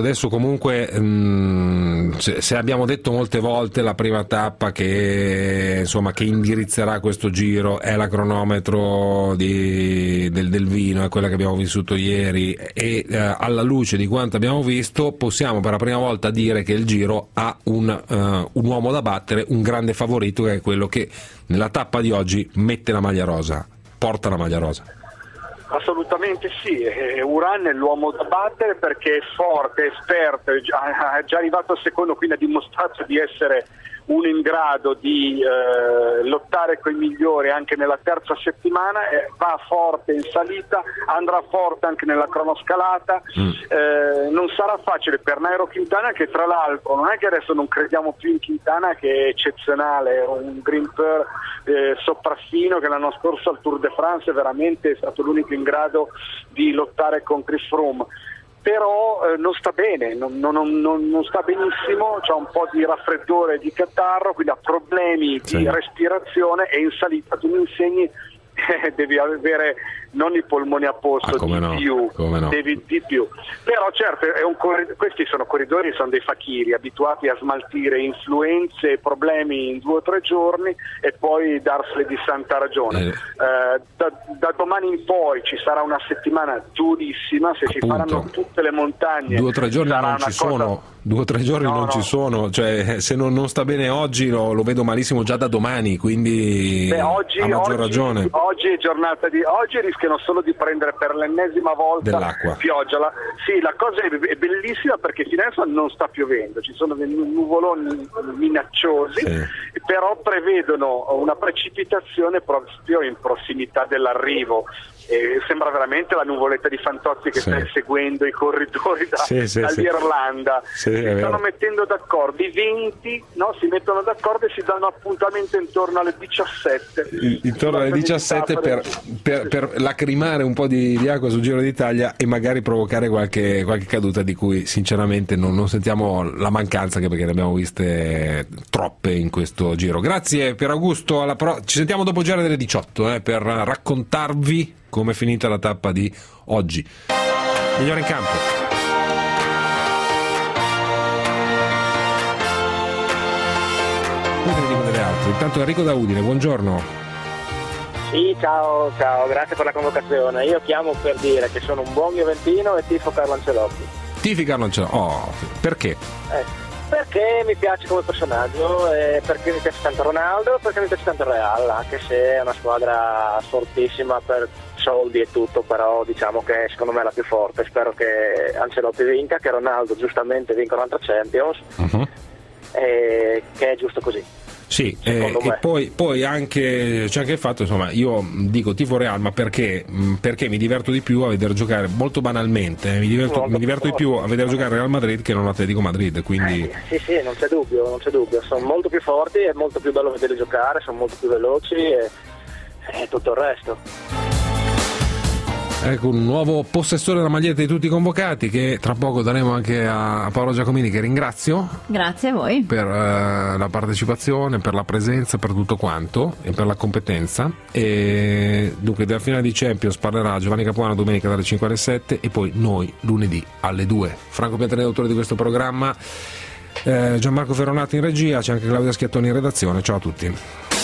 se abbiamo detto molte volte la prima tappa che indirizzerà questo Giro è la cronometro del vino, è quella che abbiamo vissuto ieri, e alla luce di quanto abbiamo visto possiamo per la prima volta dire che il Giro ha un uomo da battere, un grande favorito, che è quello che nella tappa di oggi mette la maglia rosa, porta la maglia rosa. Assolutamente sì, Uran è l'uomo da battere perché è forte, è esperto, è già arrivato al secondo, quindi ha dimostrato di essere uno in grado di lottare lottare con i migliori anche nella terza settimana, va forte in salita, andrà forte anche nella cronoscalata. Non sarà facile per Nairo Quintana, che tra l'altro non è che adesso non crediamo più in Quintana, che è eccezionale, un grimper sopraffino che l'anno scorso al Tour de France veramente è stato l'unico in grado di lottare con Chris Froome, però non sta bene, non sta benissimo, c'ha un po' di raffreddore, di catarro, quindi ha problemi di respirazione, e in salita tu mi insegni devi avere non i polmoni a posto, devi di più. Però certo questi sono corridori, sono dei fakiri abituati a smaltire influenze e problemi in 2 o 3 giorni e poi darsene di santa ragione. Da domani in poi ci sarà una settimana durissima, se si faranno tutte le montagne 2 o 3 giorni non ci sono. 2 o 3 giorni non ci sono, cioè se non sta bene oggi lo vedo malissimo già da domani, quindi a maggior ragione. Oggi è giornata oggi rischiano solo di prendere per l'ennesima volta dell'acqua. Pioggia. Sì, la cosa è bellissima perché fino adesso non sta piovendo, ci sono dei nuvoloni minacciosi, però prevedono una precipitazione proprio in prossimità dell'arrivo. Sembra veramente la nuvoletta di Fantozzi che sta seguendo i corridori dall'Irlanda. Si stanno mettendo d'accordo, i 20 si mettono d'accordo e si danno appuntamento intorno alle 17. Intorno alle 17 per lacrimare un po' di acqua sul Giro d'Italia e magari provocare qualche caduta di cui sinceramente non sentiamo la mancanza, anche perché ne abbiamo viste troppe in questo Giro. Grazie Pier Augusto, ci sentiamo dopo Giro delle 18 per raccontarvi come è finita la tappa di oggi. Migliore in campo. Poi ne dico delle altre. Intanto Enrico da Udine, buongiorno. Sì, ciao, grazie per la convocazione. Io chiamo per dire che sono un buon juventino e tifo Carlo Ancelotti. Tifi Carlo Ancelotti? Perché? Perché mi piace come personaggio, perché mi piace tanto Ronaldo, perché mi piace tanto il Real, anche se è una squadra fortissima per soldi e tutto, però diciamo che secondo me è la più forte. Spero che Ancelotti vinca, che Ronaldo giustamente vinca un'altra Champions, e che è giusto così. Sì, e poi anche c'è anche il fatto, insomma, io dico tifo Real, ma perché mi diverto di più a vedere giocare, molto banalmente, mi diverto di più a vedere giocare Real Madrid che non Atletico Madrid, quindi sì, non c'è dubbio, sono molto più forti, è molto più bello vedere giocare, sono molto più veloci e tutto il resto. Ecco un nuovo possessore della maglietta di tutti i convocati, che tra poco daremo anche a Paolo Giacomini, che ringrazio. Grazie a voi Per la partecipazione, per la presenza, per tutto quanto e per la competenza. E dunque della finale di Champions parlerà Giovanni Capuano domenica dalle 5 alle 7 e poi noi lunedì alle 2. Franco Piantanelli, autore di questo programma, Gianmarco Ferronato in regia, c'è anche Claudia Schiattoni in redazione. Ciao a tutti.